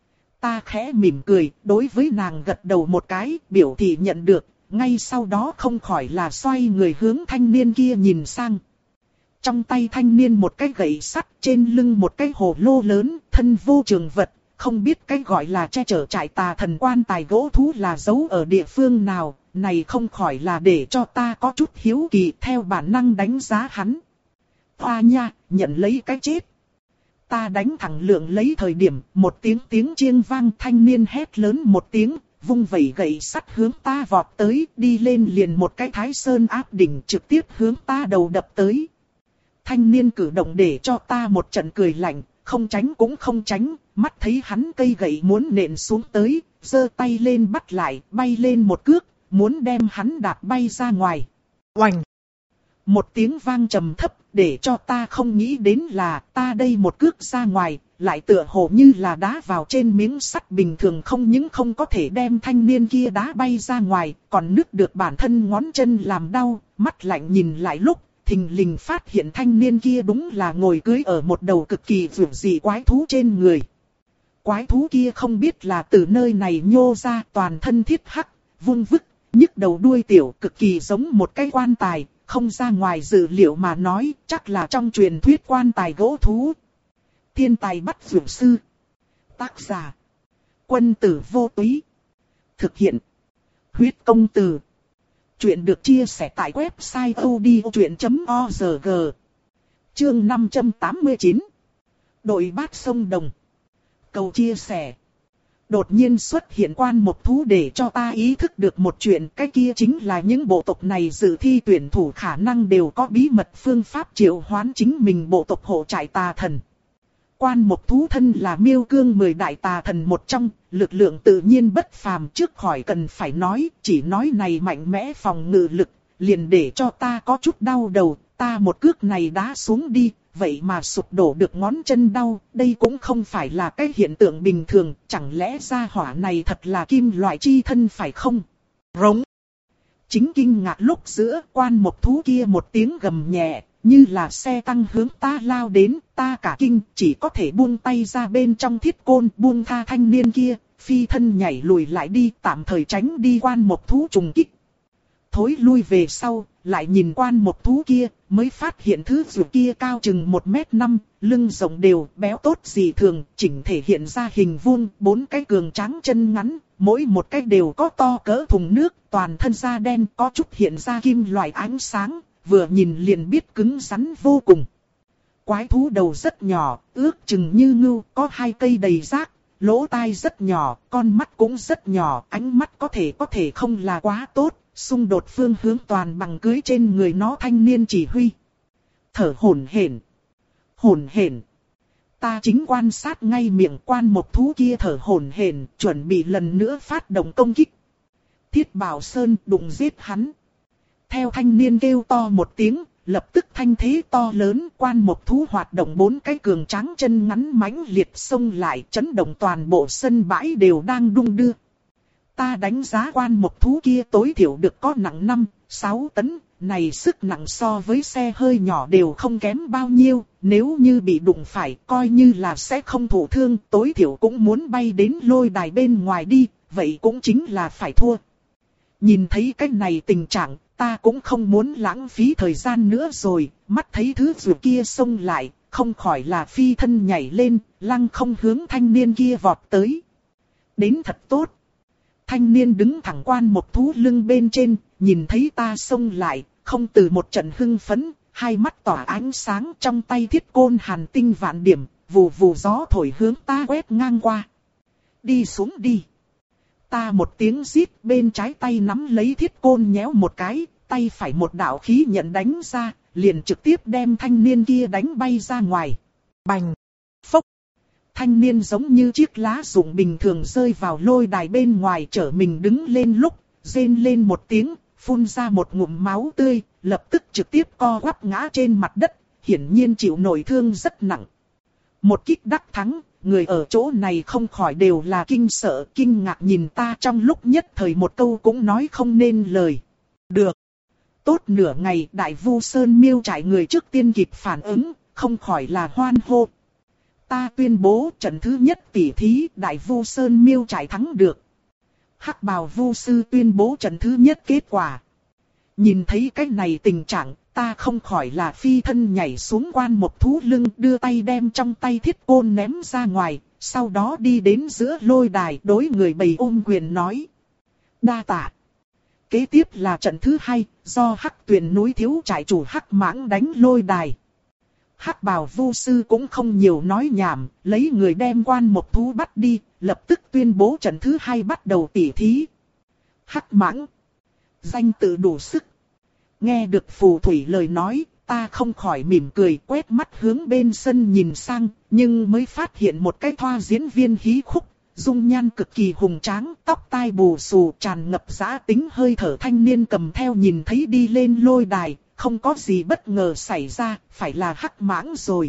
Ta khẽ mỉm cười, đối với nàng gật đầu một cái, biểu thị nhận được, ngay sau đó không khỏi là xoay người hướng thanh niên kia nhìn sang. Trong tay thanh niên một cái gậy sắt, trên lưng một cái hồ lô lớn, thân vô trường vật, không biết cái gọi là che chở trại tà thần quan tài gỗ thú là giấu ở địa phương nào, này không khỏi là để cho ta có chút hiếu kỳ theo bản năng đánh giá hắn. Hoa nha, nhận lấy cái chết. Ta đánh thẳng lượng lấy thời điểm, một tiếng tiếng chiêng vang, thanh niên hét lớn một tiếng, vung vẩy gậy sắt hướng ta vọt tới, đi lên liền một cái thái sơn áp đỉnh trực tiếp hướng ta đầu đập tới. Thanh niên cử động để cho ta một trận cười lạnh, không tránh cũng không tránh, mắt thấy hắn cây gậy muốn nện xuống tới, giơ tay lên bắt lại, bay lên một cước, muốn đem hắn đạp bay ra ngoài. Oành! Một tiếng vang trầm thấp, để cho ta không nghĩ đến là ta đây một cước ra ngoài, lại tựa hồ như là đá vào trên miếng sắt bình thường, không những không có thể đem thanh niên kia đá bay ra ngoài, còn nứt được bản thân ngón chân làm đau, mắt lạnh nhìn lại lúc, thình lình phát hiện thanh niên kia đúng là ngồi cưỡi ở một đầu cực kỳ vượt dị quái thú trên người. Quái thú kia không biết là từ nơi này nhô ra, toàn thân thiết hắc, vung vức, nhức đầu đuôi tiểu, cực kỳ giống một cái quan tài, không ra ngoài dự liệu mà nói, chắc là trong truyền thuyết quan tài gỗ thú. Thiên tài bắt vượt sư. Tác giả: Quân tử vô túy. Thực hiện: Huyết công từ. Chuyện được chia sẻ tại website odchuyện chấm org. Chương năm trăm tám mươi chín. Đội bát sông Đồng. Cầu chia sẻ. Đột nhiên xuất hiện quan một thú để cho ta ý thức được một chuyện, cái kia chính là những bộ tộc này dự thi tuyển thủ khả năng đều có bí mật phương pháp triệu hoán chính mình bộ tộc hộ trại tà thần. Quan một thú thân là miêu cương mười đại tà thần một trong, lực lượng tự nhiên bất phàm, trước khỏi cần phải nói, chỉ nói này mạnh mẽ phòng ngự lực, liền để cho ta có chút đau đầu, ta một cước này đá xuống đi, vậy mà sụp đổ được ngón chân đau, đây cũng không phải là cái hiện tượng bình thường, chẳng lẽ gia hỏa này thật là kim loại chi thân phải không? Rống! Chính kinh ngạc lúc giữa, quan một thú kia một tiếng gầm nhẹ, như là xe tăng hướng ta lao đến, ta cả kinh, chỉ có thể buông tay ra bên trong thiết côn, buông tha thanh niên kia, phi thân nhảy lùi lại đi, tạm thời tránh đi quan một thú trùng kích. Thối lui về sau, lại nhìn quan một thú kia, mới phát hiện thứ dược kia cao chừng một mét năm, lưng rộng đều, béo tốt dị thường, chỉnh thể hiện ra hình vuông, bốn cái cường tráng chân ngắn, mỗi một cái đều có to cỡ thùng nước, toàn thân da đen, có chút hiện ra kim loại ánh sáng, vừa nhìn liền biết cứng rắn vô cùng. Quái thú đầu rất nhỏ, ước chừng như ngưu, có hai cây đầy rác, lỗ tai rất nhỏ, con mắt cũng rất nhỏ, ánh mắt có thể có thể không là quá tốt. Xung đột phương hướng toàn bằng cưới trên người nó thanh niên chỉ huy. Thở hổn hển, hổn hển. Ta chính quan sát ngay miệng quan một thú kia thở hổn hển, chuẩn bị lần nữa phát động công kích. Thiết Bảo Sơn đụng giết hắn. Theo thanh niên kêu to một tiếng, lập tức thanh thế to lớn, quan một thú hoạt động bốn cái cường tráng chân ngắn mãnh liệt xông lại, chấn động toàn bộ sân bãi đều đang đung đưa. Ta đánh giá quan một thú kia tối thiểu được có nặng năm, sáu tấn, này sức nặng so với xe hơi nhỏ đều không kém bao nhiêu, nếu như bị đụng phải coi như là sẽ không thụ thương, tối thiểu cũng muốn bay đến lôi đài bên ngoài đi, vậy cũng chính là phải thua. Nhìn thấy cái này tình trạng, ta cũng không muốn lãng phí thời gian nữa rồi, mắt thấy thứ dù kia xông lại, không khỏi là phi thân nhảy lên, lăng không hướng thanh niên kia vọt tới. Đến thật tốt. Thanh niên đứng thẳng quan một thú lưng bên trên, nhìn thấy ta xông lại, không từ một trận hưng phấn, hai mắt tỏa ánh sáng, trong tay thiết côn hàn tinh vạn điểm, vù vù gió thổi hướng ta quét ngang qua. Đi xuống đi. Ta một tiếng rít, bên trái tay nắm lấy thiết côn nhéo một cái, tay phải một đạo khí nhận đánh ra, liền trực tiếp đem thanh niên kia đánh bay ra ngoài. Bành! Phốc! Thanh niên giống như chiếc lá rụng bình thường rơi vào lôi đài bên ngoài, trở mình đứng lên lúc, rên lên một tiếng, phun ra một ngụm máu tươi, lập tức trực tiếp co quắp ngã trên mặt đất, hiển nhiên chịu nội thương rất nặng. Một kích đắc thắng, người ở chỗ này không khỏi đều là kinh sợ, kinh ngạc nhìn ta, trong lúc nhất thời một câu cũng nói không nên lời. Được. Tốt nửa ngày, Đại Vu Sơn Miêu trại người trước tiên kịp phản ứng, không khỏi là hoan hô. Ta tuyên bố trận thứ nhất tỷ thí, Đại Vu Sơn Miêu trại thắng được. Hắc Bào Vu Sư tuyên bố trận thứ nhất kết quả. Nhìn thấy cái này tình trạng, ta không khỏi là phi thân nhảy xuống quan một thú lưng, đưa tay đem trong tay thiết côn ném ra ngoài, sau đó đi đến giữa lôi đài đối người bầy ôm quyền nói. Đa tạ. Kế tiếp là trận thứ hai, do Hắc Tuyền núi thiếu trại chủ Hắc Mãng đánh lôi đài. Hắc Bào Vu Sư cũng không nhiều nói nhảm, lấy người đem quan một thú bắt đi, lập tức tuyên bố trận thứ hai bắt đầu tỉ thí. Hắc Mãng. Danh tự đủ sức. Nghe được phù thủy lời nói, ta không khỏi mỉm cười, quét mắt hướng bên sân nhìn sang, nhưng mới phát hiện một cái thoa diễn viên hí khúc, dung nhan cực kỳ hùng tráng, tóc tai bù xù, tràn ngập dã tính hơi thở thanh niên cầm theo nhìn thấy đi lên lôi đài, không có gì bất ngờ xảy ra, phải là Hắc Mãng rồi.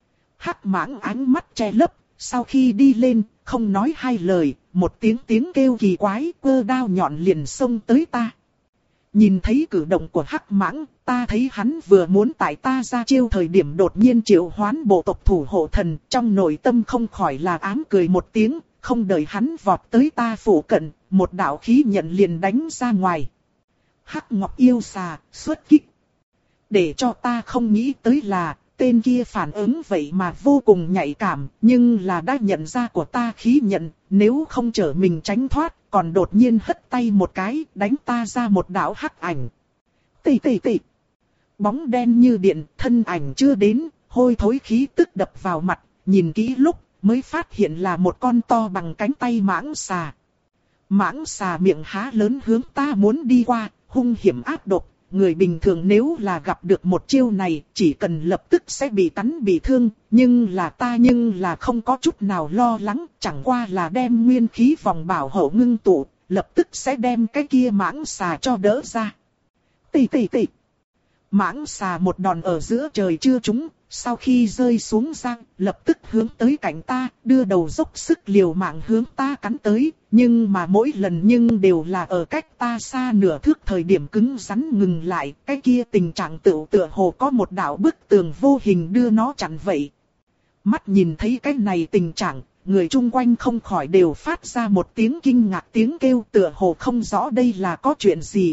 Hắc Mãng ánh mắt che lấp, sau khi đi lên, không nói hai lời, một tiếng tiếng kêu kỳ quái, cơ đao nhọn liền xông tới ta. Nhìn thấy cử động của Hắc Mãng, ta thấy hắn vừa muốn tại ta ra chiêu thời điểm đột nhiên triệu hoán bộ tộc thủ hộ thần, trong nội tâm không khỏi là ám cười một tiếng, không đợi hắn vọt tới ta phủ cận, một đạo khí nhận liền đánh ra ngoài. Hắc Ngọc yêu xà, xuất kích. Để cho ta không nghĩ tới là, tên kia phản ứng vậy mà vô cùng nhạy cảm, nhưng là đã nhận ra của ta khí nhận, nếu không trở mình tránh thoát, còn đột nhiên hất tay một cái, đánh ta ra một đạo hắc ảnh. Tì tì tì. Bóng đen như điện, thân ảnh chưa đến, hôi thối khí tức đập vào mặt, nhìn kỹ lúc, mới phát hiện là một con to bằng cánh tay mãng xà. Mãng xà miệng há lớn hướng ta muốn đi qua, hung hiểm ác độc. Người bình thường nếu là gặp được một chiêu này, chỉ cần lập tức sẽ bị cắn bị thương, nhưng là ta nhưng là không có chút nào lo lắng, chẳng qua là đem nguyên khí vòng bảo hộ ngưng tụ, lập tức sẽ đem cái kia mãng xà cho đỡ ra. Tì tì tì. Mãng xà một đòn ở giữa trời chưa trúng, sau khi rơi xuống ra, lập tức hướng tới cạnh ta, đưa đầu dốc sức liều mạng hướng ta cắn tới, nhưng mà mỗi lần nhưng đều là ở cách ta xa nửa thước thời điểm cứng rắn ngừng lại, cái kia tình trạng tựu tựa hồ có một đạo bức tường vô hình đưa nó chặn vậy. Mắt nhìn thấy cái này tình trạng, người chung quanh không khỏi đều phát ra một tiếng kinh ngạc tiếng kêu tựa hồ không rõ đây là có chuyện gì.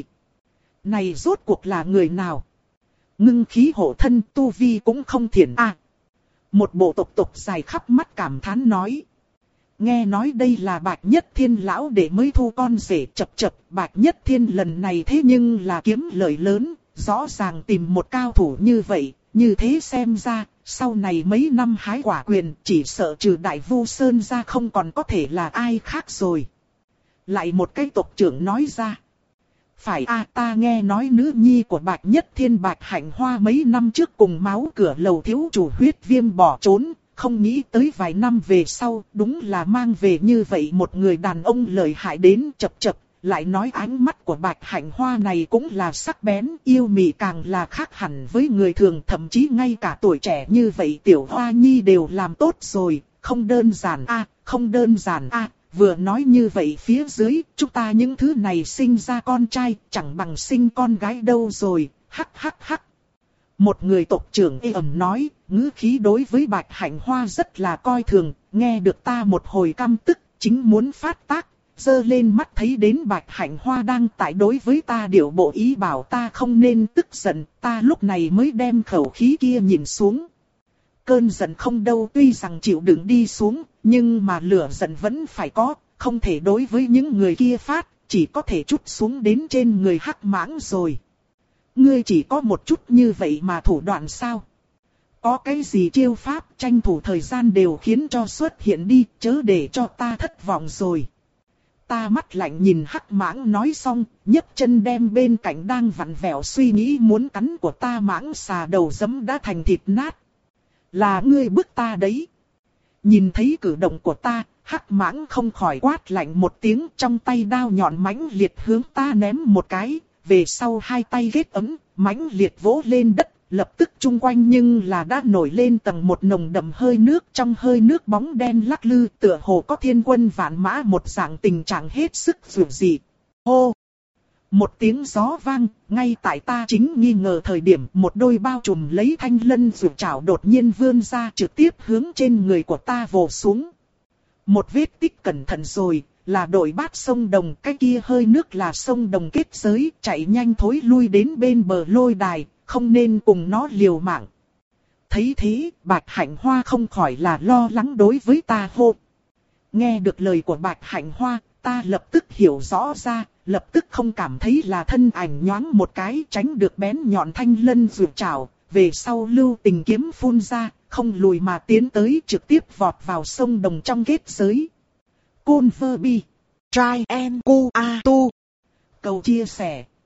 Này rốt cuộc là người nào? Ngưng khí hộ thân tu vi cũng không thiển a. À, một bộ tộc tộc dài khắp mắt cảm thán nói. Nghe nói đây là Bạch Nhất Thiên lão để mới thu con rể, chập chập, Bạch Nhất Thiên lần này thế nhưng là kiếm lợi lớn, rõ ràng tìm một cao thủ như vậy, như thế xem ra, sau này mấy năm hái quả quyền, chỉ sợ trừ Đại Vu Sơn ra không còn có thể là ai khác rồi. Lại một cái tộc trưởng nói ra. Phải a, ta nghe nói nữ nhi của Bạch Nhất Thiên Bạch Hạnh Hoa mấy năm trước cùng máu cửa lầu thiếu chủ huyết viêm bỏ trốn, không nghĩ tới vài năm về sau, đúng là mang về như vậy một người đàn ông lợi hại đến chập chập, lại nói ánh mắt của Bạch Hạnh Hoa này cũng là sắc bén, yêu mị càng là khác hẳn với người thường, thậm chí ngay cả tuổi trẻ như vậy tiểu hoa nhi đều làm tốt rồi, không đơn giản a, không đơn giản a. Vừa nói như vậy phía dưới, chúng ta những thứ này sinh ra con trai, chẳng bằng sinh con gái đâu rồi, hắc hắc hắc. Một người tộc trưởng ê ẩm nói, ngữ khí đối với Bạch Hạnh Hoa rất là coi thường, nghe được ta một hồi căm tức, chính muốn phát tác, giơ lên mắt thấy đến Bạch Hạnh Hoa đang tại đối với ta điệu bộ ý bảo ta không nên tức giận, ta lúc này mới đem khẩu khí kia nhìn xuống. Cơn giận không đâu, tuy rằng chịu đựng đi xuống, nhưng mà lửa giận vẫn phải có, không thể đối với những người kia phát, chỉ có thể trút xuống đến trên người Hắc Mãng rồi. Ngươi chỉ có một chút như vậy mà thủ đoạn sao? Có cái gì chiêu pháp tranh thủ thời gian đều khiến cho xuất hiện đi, chớ để cho ta thất vọng rồi. Ta mắt lạnh nhìn Hắc Mãng nói xong, nhấc chân đem bên cạnh đang vặn vẹo suy nghĩ muốn cắn của ta mãng xà đầu giẫm đã thành thịt nát. Là ngươi bức ta đấy. Nhìn thấy cử động của ta, Hắc Mãng không khỏi quát lạnh một tiếng, trong tay đao nhọn mãnh liệt hướng ta ném một cái, về sau hai tay ghét ấm, mãnh liệt vỗ lên đất, lập tức chung quanh nhưng là đã nổi lên tầng một nồng đậm hơi nước, trong hơi nước bóng đen lắc lư, tựa hồ có thiên quân vạn mã một dạng tình trạng hết sức dữ dị. Hô! Một tiếng gió vang, ngay tại ta chính nghi ngờ thời điểm, một đôi bao trùm lấy thanh lân rượu chảo đột nhiên vươn ra, trực tiếp hướng trên người của ta vồ xuống. Một vết tích cẩn thận rồi, là đội bát sông Đồng, cái kia hơi nước là sông Đồng kết giới, chạy nhanh thối lui đến bên bờ lôi đài, không nên cùng nó liều mạng. Thấy thế, Bạch Hạnh Hoa không khỏi là lo lắng đối với ta hô. Nghe được lời của Bạch Hạnh Hoa, ta lập tức hiểu rõ ra, lập tức không cảm thấy là thân ảnh nhoáng một cái tránh được bén nhọn thanh lân rượu chảo, về sau lưu tình kiếm phun ra, không lùi mà tiến tới trực tiếp vọt vào sông Đồng trong kết giới. Côn Vơ Bi, Trai En Cu A Tu. Cầu chia sẻ.